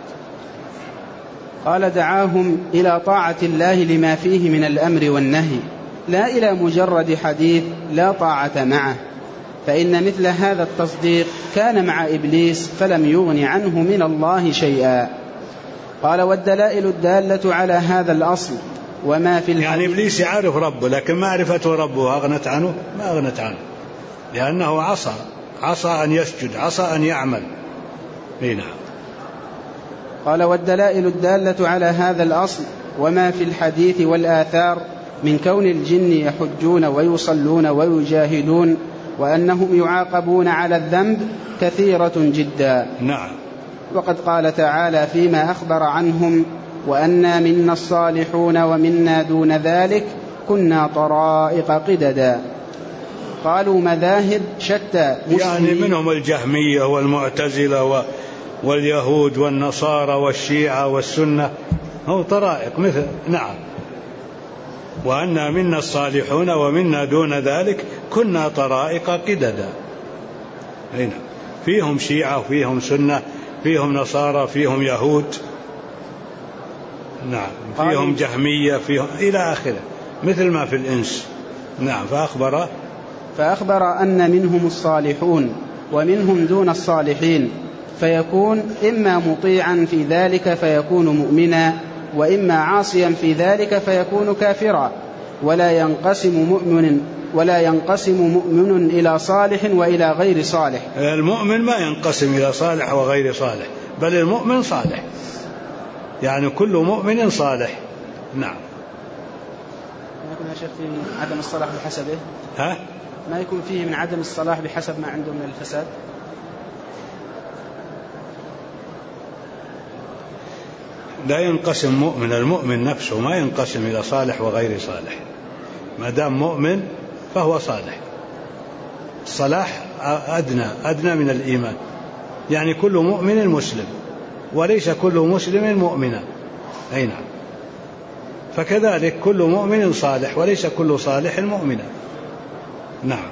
قال: دعاهم إلى طاعة الله لما فيه من الأمر والنهي، لا إلى مجرد حديث لا طاعة معه، فإن مثل هذا التصديق كان مع إبليس فلم يغن عنه من الله شيئا. قال: والدلائل الدالة على هذا الأصل وما في الحديث. يعني إبليس يعرف ربه، لكن معرفته ربه أغنت عنه؟ ما أغنت عنه، لأنه عصى أن يسجد، عصى أن يعمل. نعم. قال: والدلائل الدالة على هذا الأصل وما في الحديث والآثار من كون الجن يحجون ويصلون ويجاهدون وأنهم يعاقبون على الذنب كثيرة جدا. نعم. وقد قال تعالى فيما أخبر عنهم: وأنا منا الصالحون ومنا دون ذلك كنا طرائق قددا. قالوا مذاهب شتى، يعني منهم الجهمية والمعتزلة واليهود والنصارى والشيعة والسنة، هم طرائق مثل. نعم. وأنا منا الصالحون ومنا دون ذلك كنا طرائق قددا. هنا فيهم شيعة وفيهم سنة، فيهم نصارى، فيهم يهود. نعم. فيهم جهمية، فيهم إلى آخره، مثل ما في الإنس. نعم. فأخبر أن منهم الصالحون ومنهم دون الصالحين، فيكون إما مطيعا في ذلك فيكون مؤمنا، وإما عاصيا في ذلك فيكون كافرا. ولا ينقسم ولا ينقسم مؤمن إلى صالح وإلى غير صالح. المؤمن ما ينقسم إلى صالح وغير صالح، بل المؤمن صالح، يعني كل مؤمن صالح. نعم. ما يكون يا شيخ فيه من عدم الصلاح بحسبه؟ ما يكون فيه من عدم الصلاح بحسب ما عنده من الفساد؟ لا ينقسم مؤمن، المؤمن نفسه ما ينقسم إلى صالح وغير صالح، ما دام مؤمن فهو صالح. الصلاح أدنى من الإيمان، يعني كل مؤمن مسلم وليس كل مسلم مؤمنا. أي نعم. فكذلك كل مؤمن صالح وليس كل صالح مؤمنا. نعم.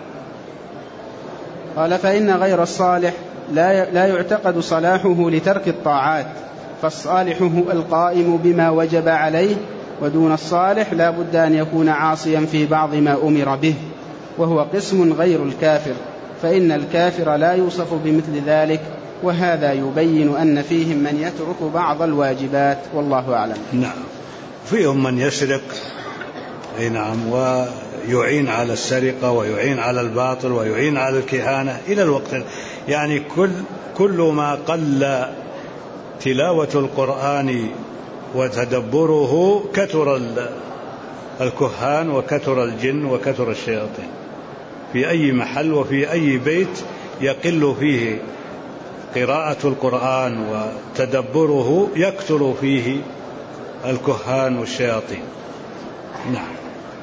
قال فإن غير الصالح لا يعتقد صلاحه لترك الطاعات، فالصالح هو القائم بما وجب عليه، ودون الصالح لا بد أن يكون عاصيا في بعض ما أمر به، وهو قسم غير الكافر، فإن الكافر لا يوصف بمثل ذلك، وهذا يبين أن فيهم من يترك بعض الواجبات، والله أعلم. نعم. فيهم من يسرق، أي نعم، ويعين على السرقة ويعين على الباطل ويعين على الكهانة إلى الوقت، يعني كل ما قل تلاوة القرآن وتدبره كثر الكهان وكثر الجن وكثر الشياطين. في أي محل وفي أي بيت يقل فيه قراءة القرآن وتدبره يكثر فيه الكهان والشياطين. نعم.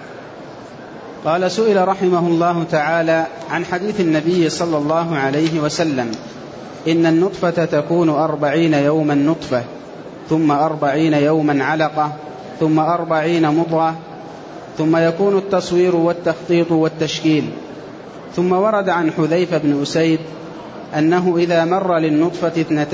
قال سئل رحمه الله تعالى عن حديث النبي صلى الله عليه وسلم: إن النطفة تكون 40 يوما نطفة، ثم 40 يوما علقة، ثم 40 مضغة، ثم يكون التصوير والتخطيط والتشكيل. ثم ورد عن حذيفة بن أسيد أنه إذا مر للنطفة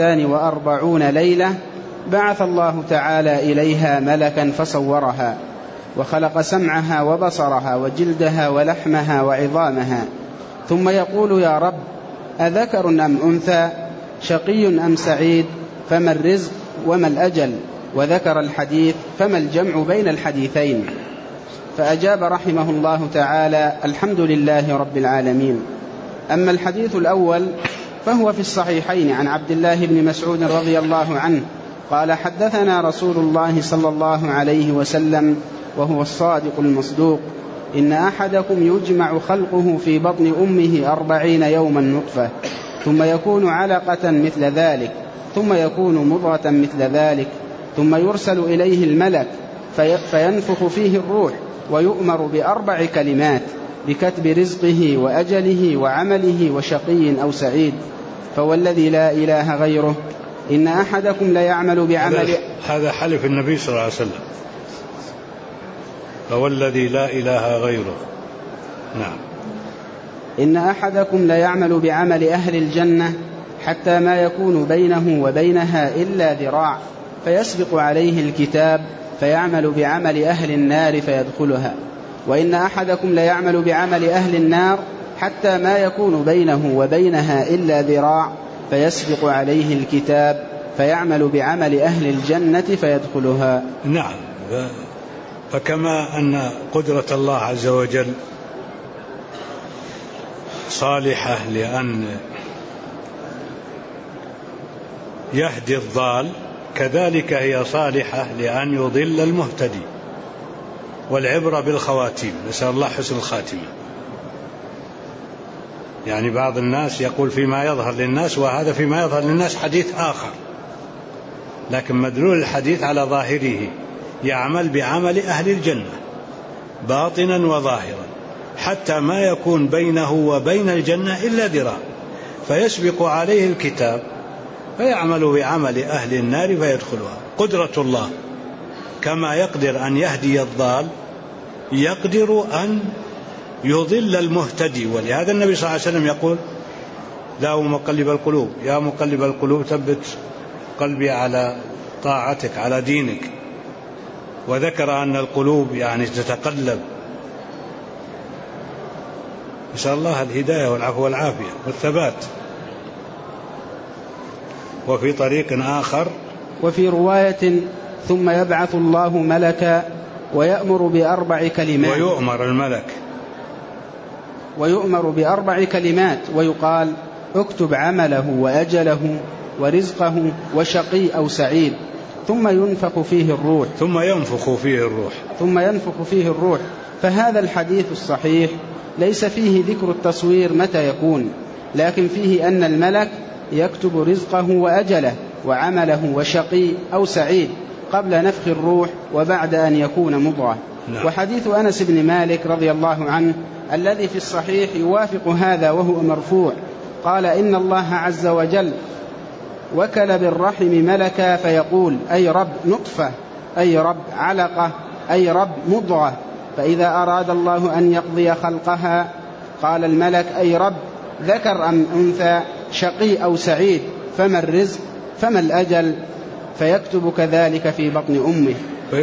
42 ليلة بعث الله تعالى إليها ملكا فصورها، وخلق سمعها وبصرها وجلدها ولحمها وعظامها، ثم يقول: يا رب، أذكر أم أنثى؟ شقي أم سعيد؟ فما الرزق وما الأجل؟ وذكر الحديث: فما الجمع بين الحديثين؟ فأجاب رحمه الله تعالى: الحمد لله رب العالمين. أما الحديث الأول فهو في الصحيحين عن عبد الله بن مسعود رضي الله عنه قال: حدثنا رسول الله صلى الله عليه وسلم وهو الصادق المصدوق: إن أحدكم يجمع خلقه في بطن أمه 40 يوما نطفة، ثم يكون علقة مثل ذلك، ثم يكون مضغة مثل ذلك، ثم يرسل إليه الملك فينفخ فيه الروح، ويؤمر ب4 كلمات بكتب رزقه وأجله وعمله وشقي أو سعيد. فوالذي لا إله غيره إن أحدكم ليعمل بعمل. هذا حلف النبي صلى الله عليه وسلم. فوالذي لا إله غيره. نعم. إن أحدكم ليعمل بعمل أهل الجنة حتى ما يكون بينه وبينها إلا ذراع، فيسبق عليه الكتاب فيعمل بعمل أهل النار فيدخلها. وإن أحدكم ليعمل بعمل أهل النار حتى ما يكون بينه وبينها إلا ذراع، فيسبق عليه الكتاب فيعمل بعمل أهل الجنة فيدخلها. نعم. فكما أن قدرة الله عز وجل صالحة لأن يهدي الضال، كذلك هي صالحة لأن يضل المهتدي. والعبرة بالخواتيم، نسأل الله حسن الخاتمة. يعني بعض الناس يقول فيما يظهر للناس، وهذا فيما يظهر للناس حديث آخر، لكن مدلول الحديث على ظاهره: يعمل بعمل أهل الجنة باطنا وظاهرا حتى ما يكون بينه وبين الجنة إلا ذراع، فيسبق عليه الكتاب فيعمل بعمل أهل النار فيدخلها. قدرة الله كما يقدر أن يهدي الضال يقدر أن يضل المهتدي. ولهذا النبي صلى الله عليه وسلم يقول: لا مقلب القلوب، يا مقلب القلوب ثبت قلبي على طاعتك على دينك. وذكر أن القلوب يعني تتقلب. نسأل الله الهداية والعفو والعافية والثبات. وفي طريق آخر وفي رواية: ثم يبعث الله ملكا ويأمر ب4 كلمات. ويؤمر الملك ويؤمر ب4 كلمات ويقال: اكتب عمله وأجله ورزقه وشقي أو سعيد، ثم ينفخ فيه الروح. فهذا الحديث الصحيح ليس فيه ذكر التصوير متى يكون، لكن فيه أن الملك يكتب رزقه وأجله وعمله وشقي أو سعيد قبل نفخ الروح وبعد أن يكون مضغة. وحديث أنس بن مالك رضي الله عنه الذي في الصحيح يوافق هذا وهو مرفوع، قال: إن الله عز وجل وكل بالرحم ملكا فيقول: أي رب نطفة، أي رب علقة، أي رب مضغة. فإذا أراد الله أن يقضي خلقها قال الملك: أي رب ذكر أم أنثى، شقي أو سعيد، فما الرزق، فما الأجل، فيكتب كذلك في بطن أمه.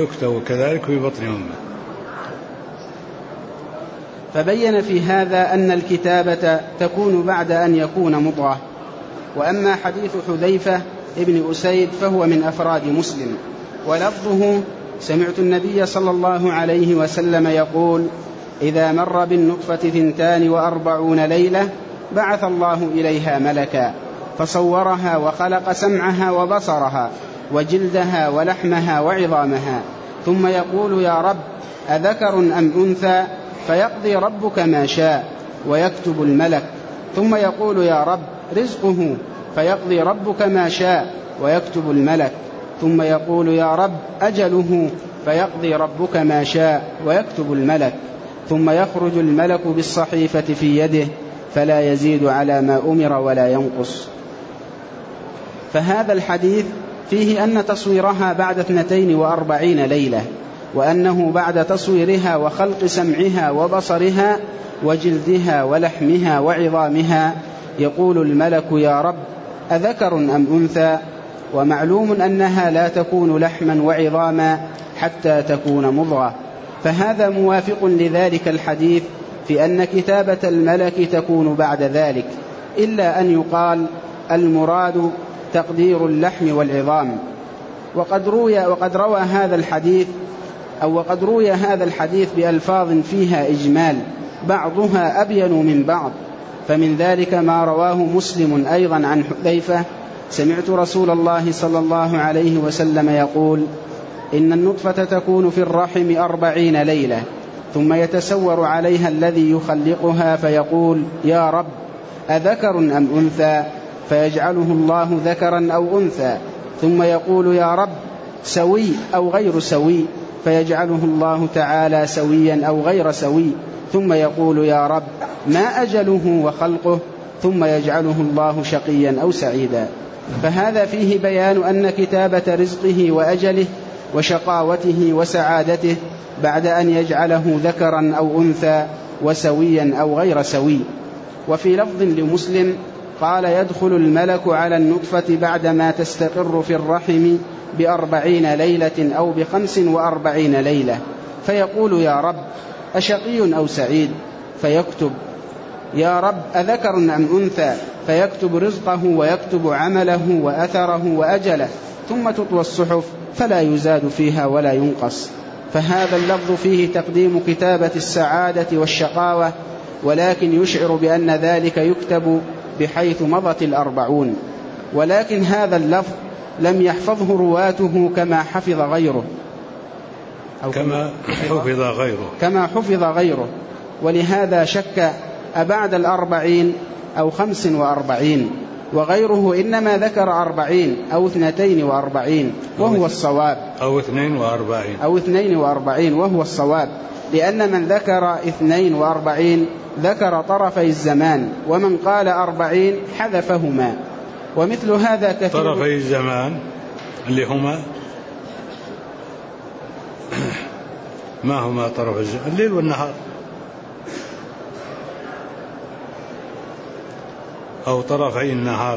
فبين في هذا أن الكتابة تكون بعد أن يكون مضغة. وأما حديث حذيفة ابن أسيد فهو من أفراد مسلم، ولفظه: سمعت النبي صلى الله عليه وسلم يقول: إذا مر بالنطفة 42 ليلة بعث الله إليها ملكا فصورها وخلق سمعها وبصرها وجلدها ولحمها وعظامها، ثم يقول: يا رب أذكر أم أنثى، فيقضي ربك ما شاء ويكتب الملك. ثم يقول: يا رب رزقه، فيقضي ربك ما شاء ويكتب الملك. ثم يقول: يا رب أجله، فيقضي ربك ما شاء ويكتب الملك. ثم يخرج الملك بالصحيفة في يده فلا يزيد على ما أمر ولا ينقص. فهذا الحديث فيه أن تصويرها بعد 42 ليلة، وأنه بعد تصويرها وخلق سمعها وبصرها وجلدها ولحمها وعظامها يقول الملك: يا رب أذكر أم أنثى. ومعلوم أنها لا تكون لحما وعظاما حتى تكون مضغة. فهذا موافق لذلك الحديث في أن كتابة الملك تكون بعد ذلك، إلا أن يقال المراد تقدير اللحم والعظام. وقد روى هذا الحديث بألفاظ فيها إجمال بعضها أبين من بعض. فمن ذلك ما رواه مسلم أيضا عن حذيفة: سمعت رسول الله صلى الله عليه وسلم يقول: إن النطفة تكون في الرحم 40 ليلة، ثم يتسور عليها الذي يخلقها فيقول: يا رب أذكر أم أنثى، فيجعله الله ذكرا أو أنثى. ثم يقول: يا رب سوي أو غير سوي، فيجعله الله تعالى سويا أو غير سوي. ثم يقول: يا رب ما أجله وخلقه، ثم يجعله الله شقيا أو سعيدا. فهذا فيه بيان أن كتابة رزقه وأجله وشقاوته وسعادته بعد أن يجعله ذكرا أو أنثى وسويا أو غير سوي. وفي لفظ لمسلم قال: يدخل الملك على النطفة بعدما تستقر في الرحم 40 ليلة أو 45 ليلة، فيقول: يا رب أشقي أو سعيد، فيكتب. يا رب أذكر أم أنثى، فيكتب رزقه ويكتب عمله وأثره وأجله، ثم تطوى الصحف فلا يزاد فيها ولا ينقص. فهذا اللفظ فيه تقديم كتابة السعادة والشقاوة، ولكن يشعر بأن ذلك يكتب بحيث مضت 40. ولكن هذا اللفظ لم يحفظه رواته كما حفظ غيره، كما حفظ غيره، ولهذا شك أبعد 40 أو 45، وغيره إنما ذكر 40 أو 42 وهو الصواب، أو 42 وهو الصواب، لأن من ذكر 42 ذكر طرفي الزمان، ومن قال 40 حذفهما. ومثل هذا كثير. طرفي الزمان اللي هما ما هما طرف الزمان؟ الليل والنهار، أو طرفي النهار.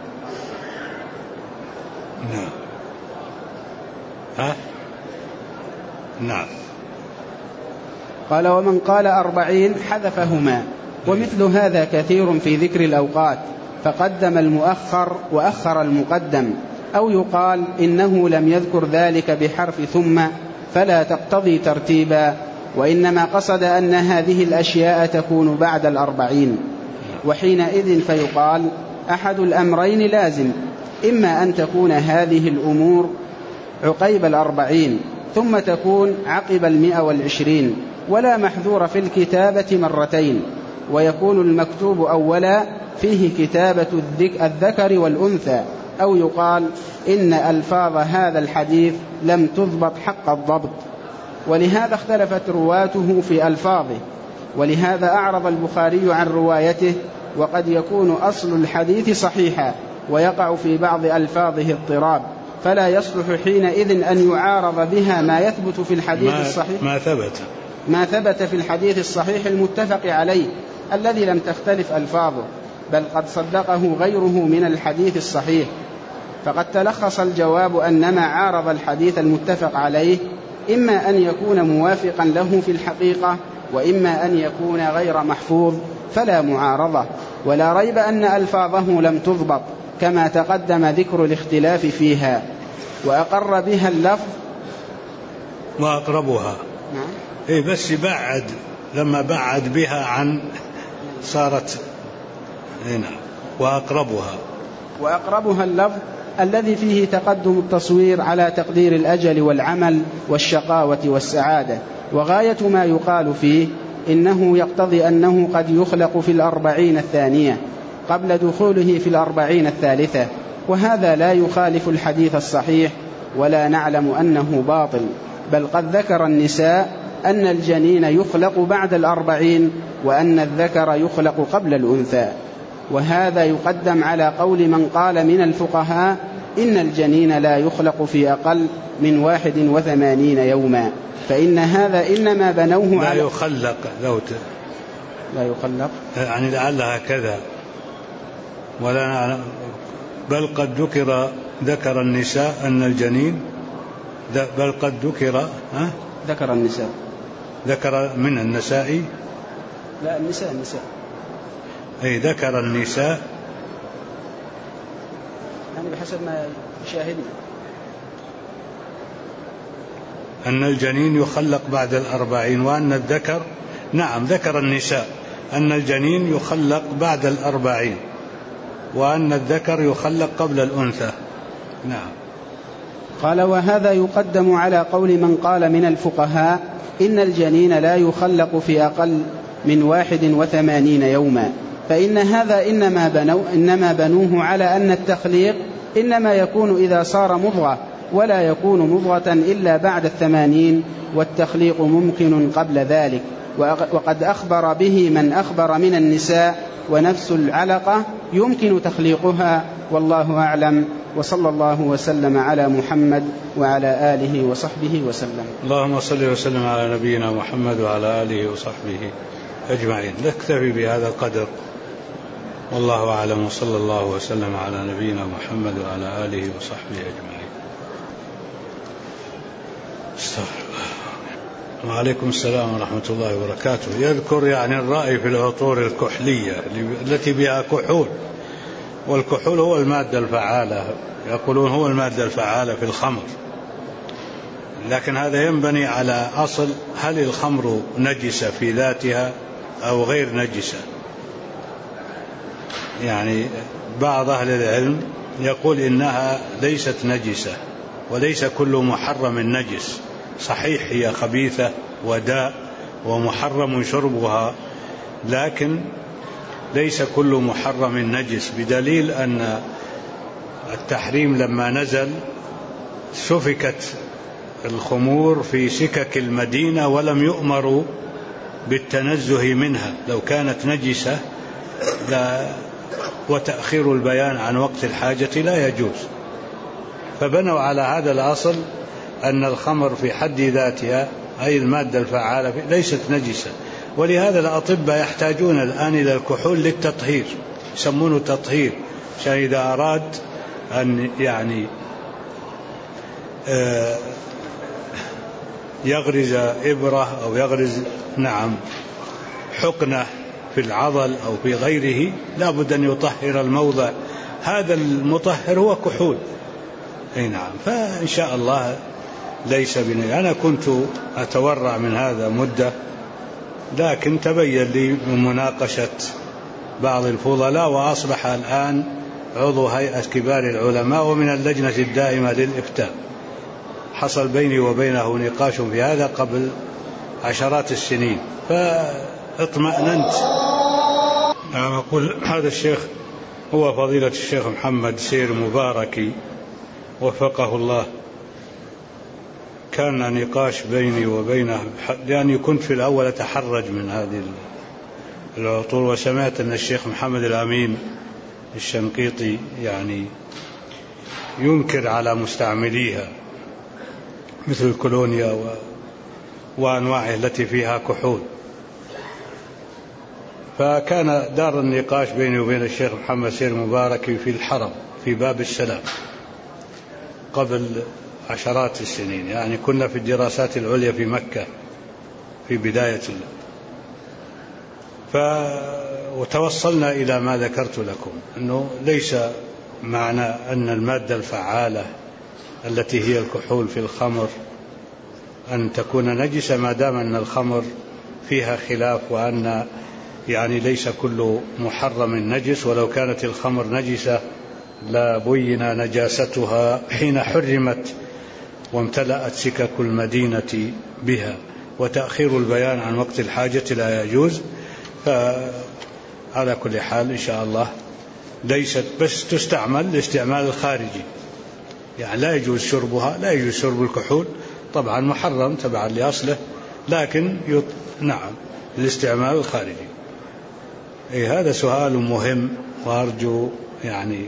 نعم. قال: ومن قال 40 حذفهما. ومثل هذا كثير في ذكر الأوقات، فقدم المؤخر وأخر المقدم، أو يقال إنه لم يذكر ذلك بحرف ثم فلا تقتضي ترتيبا، وإنما قصد أن هذه الأشياء تكون بعد 40. وحينئذ فيقال أحد الأمرين لازم، إما أن تكون هذه الأمور عقيب 40 ثم تكون عقب 120، ولا محذور في الكتابة مرتين، ويكون المكتوب أولا فيه كتابة الذكر والأنثى، أو يقال إن ألفاظ هذا الحديث لم تضبط حق الضبط، ولهذا اختلفت رواته في ألفاظه، ولهذا أعرض البخاري عن روايته، وقد يكون أصل الحديث صحيحا ويقع في بعض ألفاظه اضطراب، فلا يصلح حينئذ أن يعارض بها ما يثبت في الحديث الصحيح ما ثبت في الحديث الصحيح المتفق عليه الذي لم تختلف ألفاظه، بل قد صدقه غيره من الحديث الصحيح. فقد تلخص الجواب أن ما عارض الحديث المتفق عليه إما أن يكون موافقا له في الحقيقة، وإما أن يكون غير محفوظ، فلا معارضة. ولا ريب أن ألفاظه لم تضبط كما تقدم ذكر الاختلاف فيها، وأقر بها اللفظ وأقربها. نعم. بس بعد لما بعد بها عن صارت هنا وأقربها اللفظ الذي فيه تقدم التصوير على تقدير الأجل والعمل والشقاوة والسعادة، وغاية ما يقال فيه إنه يقتضي أنه قد يخلق في 40 الثانية قبل دخوله في 40 الثالثة، وهذا لا يخالف الحديث الصحيح، ولا نعلم أنه باطل، بل قد ذكر النساء أن الجنين يخلق بعد 40 وأن الذكر يخلق قبل الأنثى. وهذا يقدم على قول من قال من الفقهاء إن الجنين لا يخلق في أقل من 81 يوما، فإن هذا إنما بنوه لا يخلق لا يخلق يعني لعلها كذا، ولا نعلم، بل قد ذكر النساء أن الجنين، بل قد ذكر النساء، ذكر من النساء، لا النساء أي ذكر النساء يعني بحسب ما شاهدنا أن الجنين يخلق بعد 40، وأن الذكر، نعم ذكر النساء أن الجنين يخلق بعد 40 وأن الذكر يخلق قبل الأنثى. نعم. قال وهذا يقدم على قول من قال من الفقهاء إن الجنين لا يخلق في أقل من 81 يوما، فإن هذا إنما بنوه على أن التخليق إنما يكون إذا صار مضغة، ولا يكون مضغة إلا بعد 80، والتخليق ممكن قبل ذلك، وقد أخبر به من أخبر من النساء، ونفس العلقة يمكن تخليقها، والله أعلم، وصلى الله وسلم على محمد وعلى آله وصحبه وسلم. اللهم صل وسلم على نبينا محمد وعلى آله وصحبه أجمعين. نكتفي بهذا القدر، والله أعلم، وصلى الله وسلم على نبينا محمد وعلى آله وصحبه أجمعين. وعليكم السلام ورحمة الله وبركاته. يذكر يعني الرأي في العطور الكحلية التي بها كحول، والكحول هو المادة الفعالة، يقولون هو المادة الفعالة في الخمر، لكن هذا ينبني على أصل هل الخمر نجسة في ذاتها أو غير نجسة. يعني بعض أهل العلم يقول إنها ليست نجسة، وليس كل محرم نجس، صحيح هي خبيثة وداء ومحرم شربها، لكن ليس كل محرم نجس، بدليل أن التحريم لما نزل سفكت الخمور في سكك المدينة ولم يؤمروا بالتنزه منها، لو كانت نجسة وتأخير البيان عن وقت الحاجة لا يجوز، فبنوا على هذا الأصل أن الخمر في حد ذاتها أي المادة الفعالة ليست نجسة. ولهذا الأطباء يحتاجون الآن إلى الكحول للتطهير، يسمونه تطهير، عشان إذا أراد أن يعني يغرز إبرة أو يغرز حقنة في العضل أو في غيره لابد أن يطهر الموضع، هذا المطهر هو كحول. أي نعم. فإن شاء الله ليس بنجس. أنا كنت أتورع من هذا مدة، لكن تبين لي من مناقشة بعض الفضلاء، وأصبح الآن عضو هيئة كبار العلماء ومن اللجنة الدائمة للإفتاء. حصل بيني وبينه نقاش في هذا قبل عشرات السنين، فاطمأننت. أنا أقول هذا الشيخ هو فضيلة الشيخ محمد سير مباركي وفقه الله. كان نقاش بيني وبينه، يعني كنت في الأول أتحرج من هذه العطور، وسمعت أن الشيخ محمد الأمين الشنقيطي يعني ينكر على مستعمليها مثل الكولونيا وأنواعه التي فيها كحول. فكان دار النقاش بيني وبين الشيخ محمد سير مباركي في الحرم في باب السلام قبل عشرات السنين، يعني كنا في الدراسات العليا في مكة في بداية وتوصلنا إلى ما ذكرت لكم، أنه ليس معنى أن المادة الفعالة التي هي الكحول في الخمر أن تكون نجسة، ما دام أن الخمر فيها خلاف، وأن يعني ليس كل محرم نجس، ولو كانت الخمر نجسة لا بين نجاستها حين حرمت وامتلأت سكك المدينة بها، وتأخير البيان عن وقت الحاجة لا يجوز. فعلى كل حال إن شاء الله ليست بس تستعمل الاستعمال الخارجي، يعني لا يجوز شربها، لا يجوز شرب الكحول، طبعا محرم تبعا لأصله، لكن نعم الاستعمال الخارجي. هذا سؤال مهم، وأرجو يعني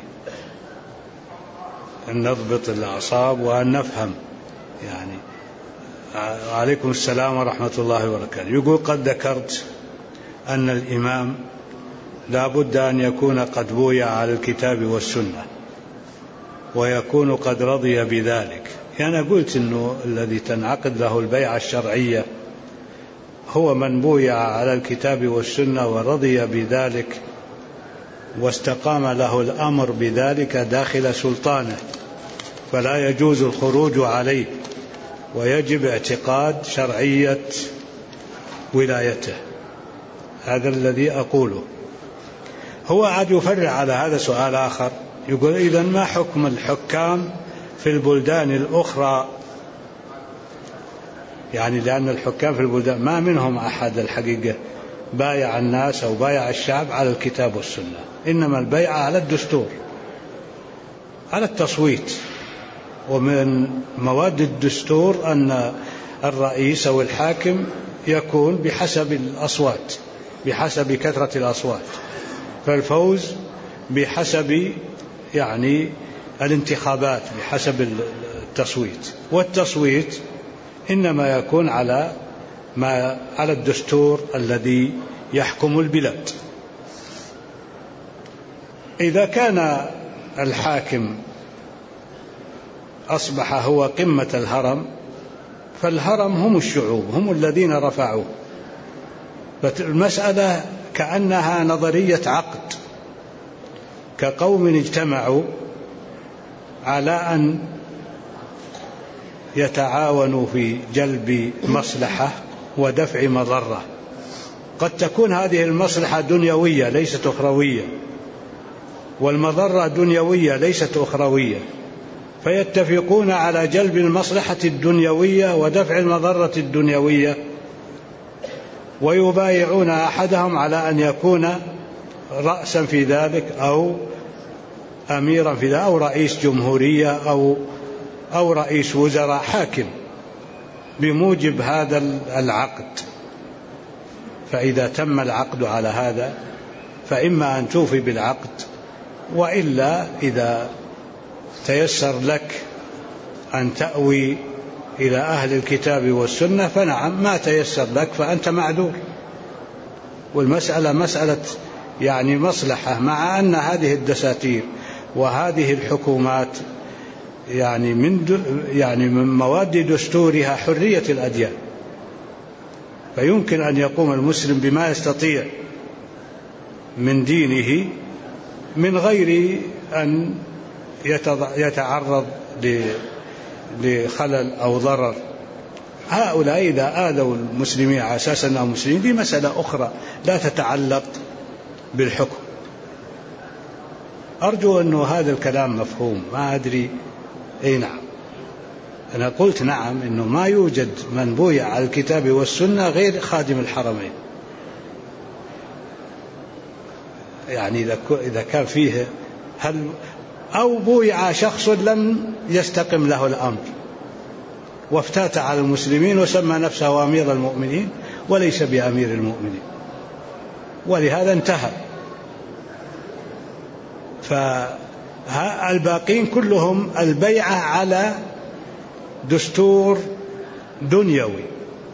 أن نضبط الأعصاب وأن نفهم. يعني عليكم السلام ورحمة الله وبركاته. يقول قد ذكرت أن الإمام لا بد أن يكون قد بويع على الكتاب والسنة ويكون قد رضي بذلك. يعني قلت أنه الذي تنعقد له البيعة الشرعية هو من بويع على الكتاب والسنة ورضي بذلك واستقام له الأمر بذلك داخل سلطانه، فلا يجوز الخروج عليه، ويجب اعتقاد شرعية ولايته. هذا الذي أقوله. هو عاد يفرع على هذا سؤال آخر، يقول إذن ما حكم الحكام في البلدان الأخرى؟ يعني لأن الحكام في البلدان ما منهم أحد الحقيقة بايع الناس أو بايع الشعب على الكتاب والسنة، إنما البيعة على الدستور، على التصويت. ومن مواد الدستور أن الرئيس أو الحاكم يكون بحسب الأصوات، بحسب كثرة الأصوات، فالفوز بحسب يعني الانتخابات بحسب التصويت، والتصويت إنما يكون على الدستور الذي يحكم البلاد. إذا كان الحاكم أصبح هو قمة الهرم، فالهرم هم الشعوب، هم الذين رفعوه. فالمسألة كأنها نظرية عقد، كقوم اجتمعوا على أن يتعاونوا في جلب مصلحة ودفع مضرة. قد تكون هذه المصلحة دنيوية ليست أخروية، والمضرة دنيوية ليست أخروية، فيتفقون على جلب المصلحة الدنيوية ودفع المضرة الدنيوية، ويبايعون أحدهم على أن يكون رأسا في ذلك أو أميرا في ذلك أو رئيس جمهورية أو رئيس وزراء، حاكم بموجب هذا العقد. فإذا تم العقد على هذا فإما أن توفي بالعقد، وإلا إذا تيسر لك أن تأوي إلى أهل الكتاب والسنة فنعم، ما تيسر لك فأنت معذور. والمسألة مسألة يعني مصلحة، مع أن هذه الدساتير وهذه الحكومات يعني من مواد دستورها حرية الأديان، فيمكن أن يقوم المسلم بما يستطيع من دينه من غير أن يتعرض لخلل أو ضرر. هؤلاء إذا آذوا المسلمين على أساس أنهم مسلمين دي مسألة أخرى لا تتعلق بالحكم. أرجو أنه هذا الكلام مفهوم. ما أدري. أي نعم، أنا قلت نعم أنه ما يوجد من بويع على الكتاب والسنة غير خادم الحرمين. يعني إذا كان فيه أو بويع شخص لم يستقم له الأمر وافتات على المسلمين وسمى نفسه أمير المؤمنين وليس بأمير المؤمنين، ولهذا انتهى. فالباقين كلهم البيعة على دستور دنيوي،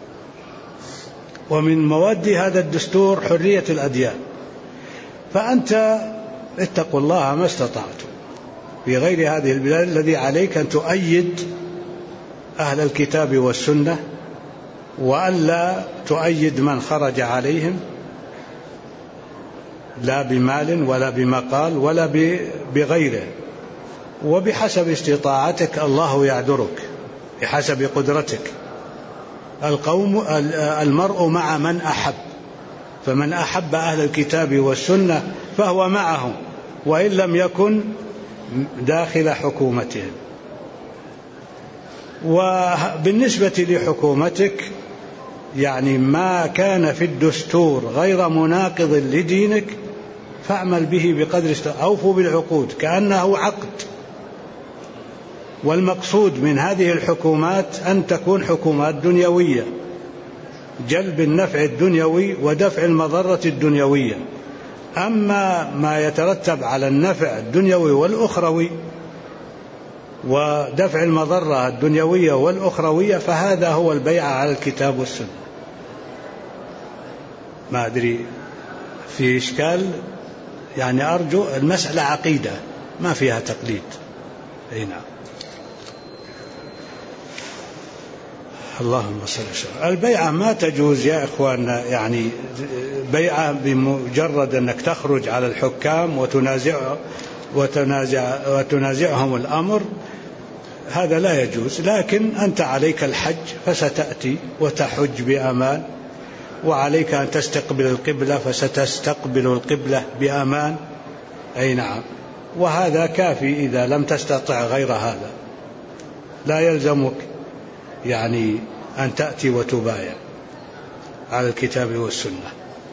ومن مواد هذا الدستور حرية الأديان. فأنت اتقوا الله ما استطعتم في غير هذه البلاد. الذي عليك أن تؤيد أهل الكتاب والسنة، وألا تؤيد من خرج عليهم لا بمال ولا بمقال ولا بغيره، وبحسب استطاعتك الله يعذرك بحسب قدرتك. المرء مع من أحب، فمن أحب أهل الكتاب والسنة فهو معهم وإن لم يكن داخل حكومتهم. وبالنسبة لحكومتك يعني ما كان في الدستور غير مناقض لدينك فاعمل به بقدر أوفوا بالعقود كأنه عقد. والمقصود من هذه الحكومات أن تكون حكومات دنيوية، جلب النفع الدنيوي ودفع المضرة الدنيوية. أما ما يترتب على النفع الدنيوي والأخروي ودفع المضرة الدنيوية والأخروية فهذا هو البيع على الكتاب والسنة. ما أدري في إشكال، يعني أرجو المسألة عقيدة ما فيها تقليد. أي نعم. اللهم صل وسلم. البيعة ما تجوز يا إخواننا، يعني بيعة بمجرد أنك تخرج على الحكام وتنازعهم الأمر، هذا لا يجوز. لكن أنت عليك الحج فستأتي وتحج بأمان، وعليك أن تستقبل القبلة فستستقبل القبلة بأمان. أي نعم. وهذا كافي إذا لم تستطع غير هذا. لا يلزمك يعني أن تأتي وتبايع على الكتاب والسنة.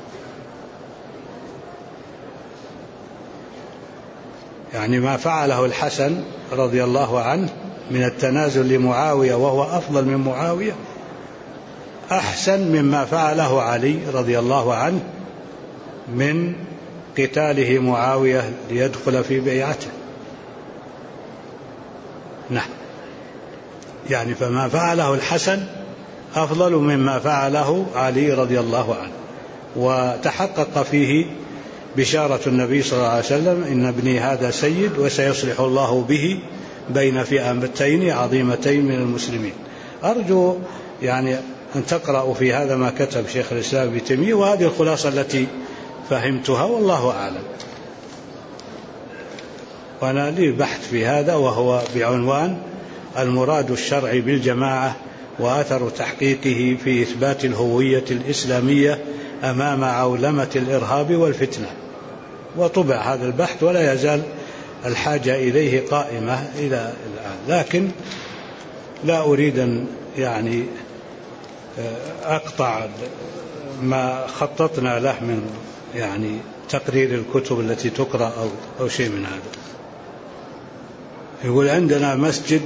يعني ما فعله الحسن رضي الله عنه من التنازل لمعاوية وهو أفضل من معاوية أحسن مما فعله علي رضي الله عنه من قتاله معاوية ليدخل في بيعته. نعم. يعني فما فعله الحسن أفضل مما فعله علي رضي الله عنه. وتحقق فيه بشارة النبي صلى الله عليه وسلم: إن ابني هذا سيد وسيصلح الله به بين فئتين عظيمتين من المسلمين. أرجو يعني أن تقرأوا في هذا ما كتب شيخ الإسلام ابن تيمية، وهذه الخلاصة التي فهمتها والله أعلم. وأنا لي بحث في هذا وهو بعنوان المراد الشرعي بالجماعة وأثر تحقيقه في إثبات الهوية الإسلامية أمام عولمة الإرهاب والفتنة. وطبع هذا البحث ولا يزال الحاجة إليه قائمة إلى الآن، لكن لا أريد أن يعني أقطع ما خططنا له من يعني تقرير الكتب التي تقرأ أو شيء من هذا. يقول عندنا مسجد،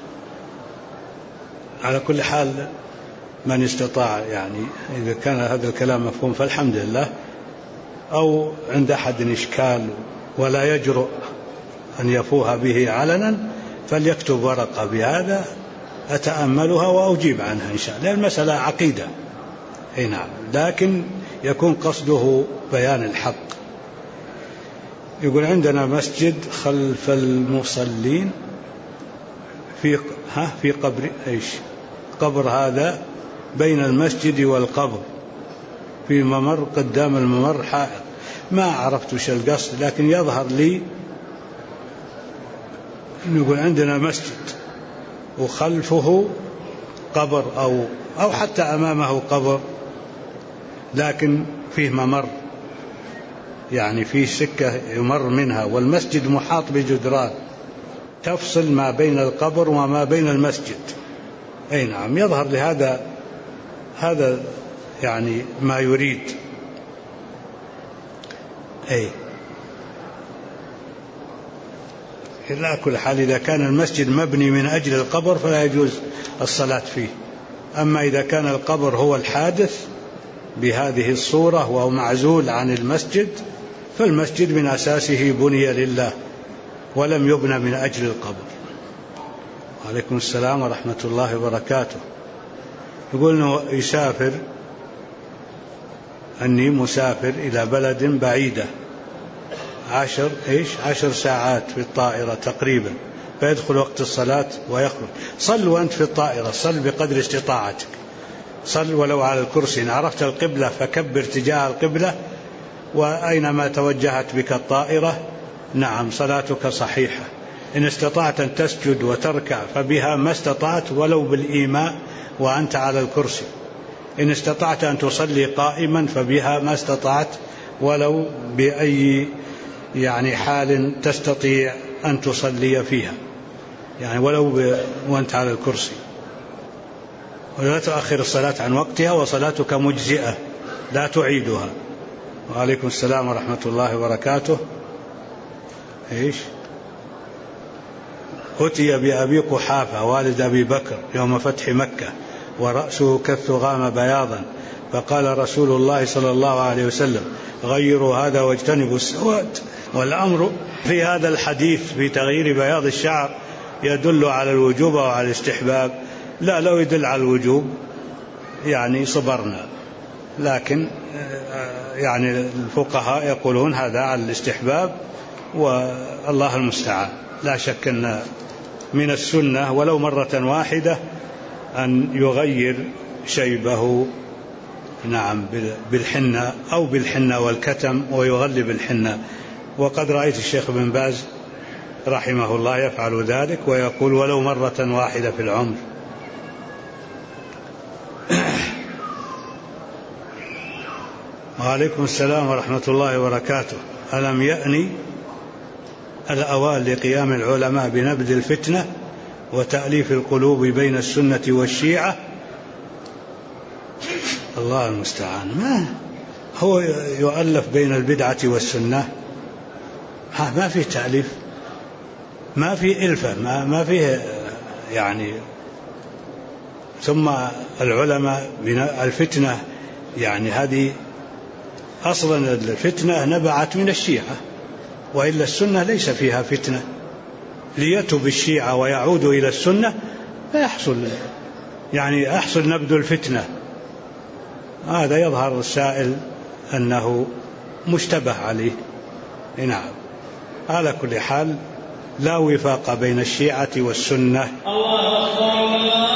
على كل حال من استطاع يعني إذا كان هذا الكلام مفهوم فالحمد لله، أو عند أحد إشكال ولا يجرؤ أن يفوه به علنا فليكتب ورقة بهذا أتأملها وأجيب عنها إن شاء الله، لأن المسألة عقيدة. أي نعم، لكن يكون قصده بيان الحق. يقول عندنا مسجد خلف المصلين في قبر إيش قبر هذا بين المسجد والقبر في ممر، قدام الممر حائط. ما عرفت وش القصد، لكن يظهر لي يقول عندنا مسجد وخلفه قبر أو حتى أمامه قبر، لكن فيه ممر، يعني فيه سكة يمر منها، والمسجد محاط بجدران تفصل ما بين القبر وما بين المسجد. أي نعم، يظهر لهذا يعني ما يريد. أي على كل حال إذا كان المسجد مبني من أجل القبر فلا يجوز الصلاة فيه. أما إذا كان القبر هو الحادث بهذه الصورة وهو معزول عن المسجد، فالمسجد من أساسه بني لله ولم يبنى من أجل القبر. عليكم السلام ورحمة الله وبركاته. يقول إنه يسافر، أني مسافر إلى بلد بعيدة 10 ساعات في الطائرة تقريبا، فيدخل وقت الصلاة ويخرج. صل وأنت في الطائرة، صل بقدر استطاعتك، صل ولو على الكرسي. إن عرفت القبلة فكبر تجاه القبلة، وأينما توجهت بك الطائرة نعم صلاتك صحيحة. إن استطعت أن تسجد وتركع فبها ما استطعت ولو بالإيماء وأنت على الكرسي. إن استطعت أن تصلي قائما فبها ما استطعت ولو بأي يعني حال تستطيع أن تصلي فيها، يعني ولو وأنت على الكرسي. ولا تؤخر الصلاة عن وقتها، وصلاتك مجزئة لا تعيدها. وعليكم السلام ورحمة الله وبركاته. أتي بأبي قحافة والد أبي بكر يوم فتح مكة ورأسه كالثغام بياضا، فقال رسول الله صلى الله عليه وسلم: غيروا هذا واجتنبوا السواد. والأمر في هذا الحديث في تغيير بياض الشعر يدل على الوجوب وعلى الاستحباب. لا، لو يدل على الوجوب يعني صبرنا، لكن يعني الفقهاء يقولون هذا على الاستحباب، والله المستعان. لا شك أن من السنة ولو مرة واحدة أن يغير شيبه نعم بالحنة أو بالحنة والكتم ويغلب الحنة. وقد رأيت الشيخ بن باز رحمه الله يفعل ذلك ويقول ولو مرة واحدة في العمر. وعليكم السلام ورحمة الله وبركاته. ألم يأني الأوان لقيام العلماء بنبذ الفتنة وتأليف القلوب بين السنة والشيعة؟ الله المستعان. ما هو يؤلف بين البدعة والسنة؟ ما في تأليف، ما في إلفة، ما فيه يعني. ثم العلماء الفتنة يعني هذه أصلا الفتنة نبعت من الشيعة، وإلا السنة ليس فيها فتنة. ليتب الشيعة ويعودوا إلى السنة فيحصل يعني أحصل نبذ الفتنة. هذا يظهر السائل أنه مشتبه عليه. نعم، على كل حال لا وفاق بين الشيعة والسنة. الله أكبر.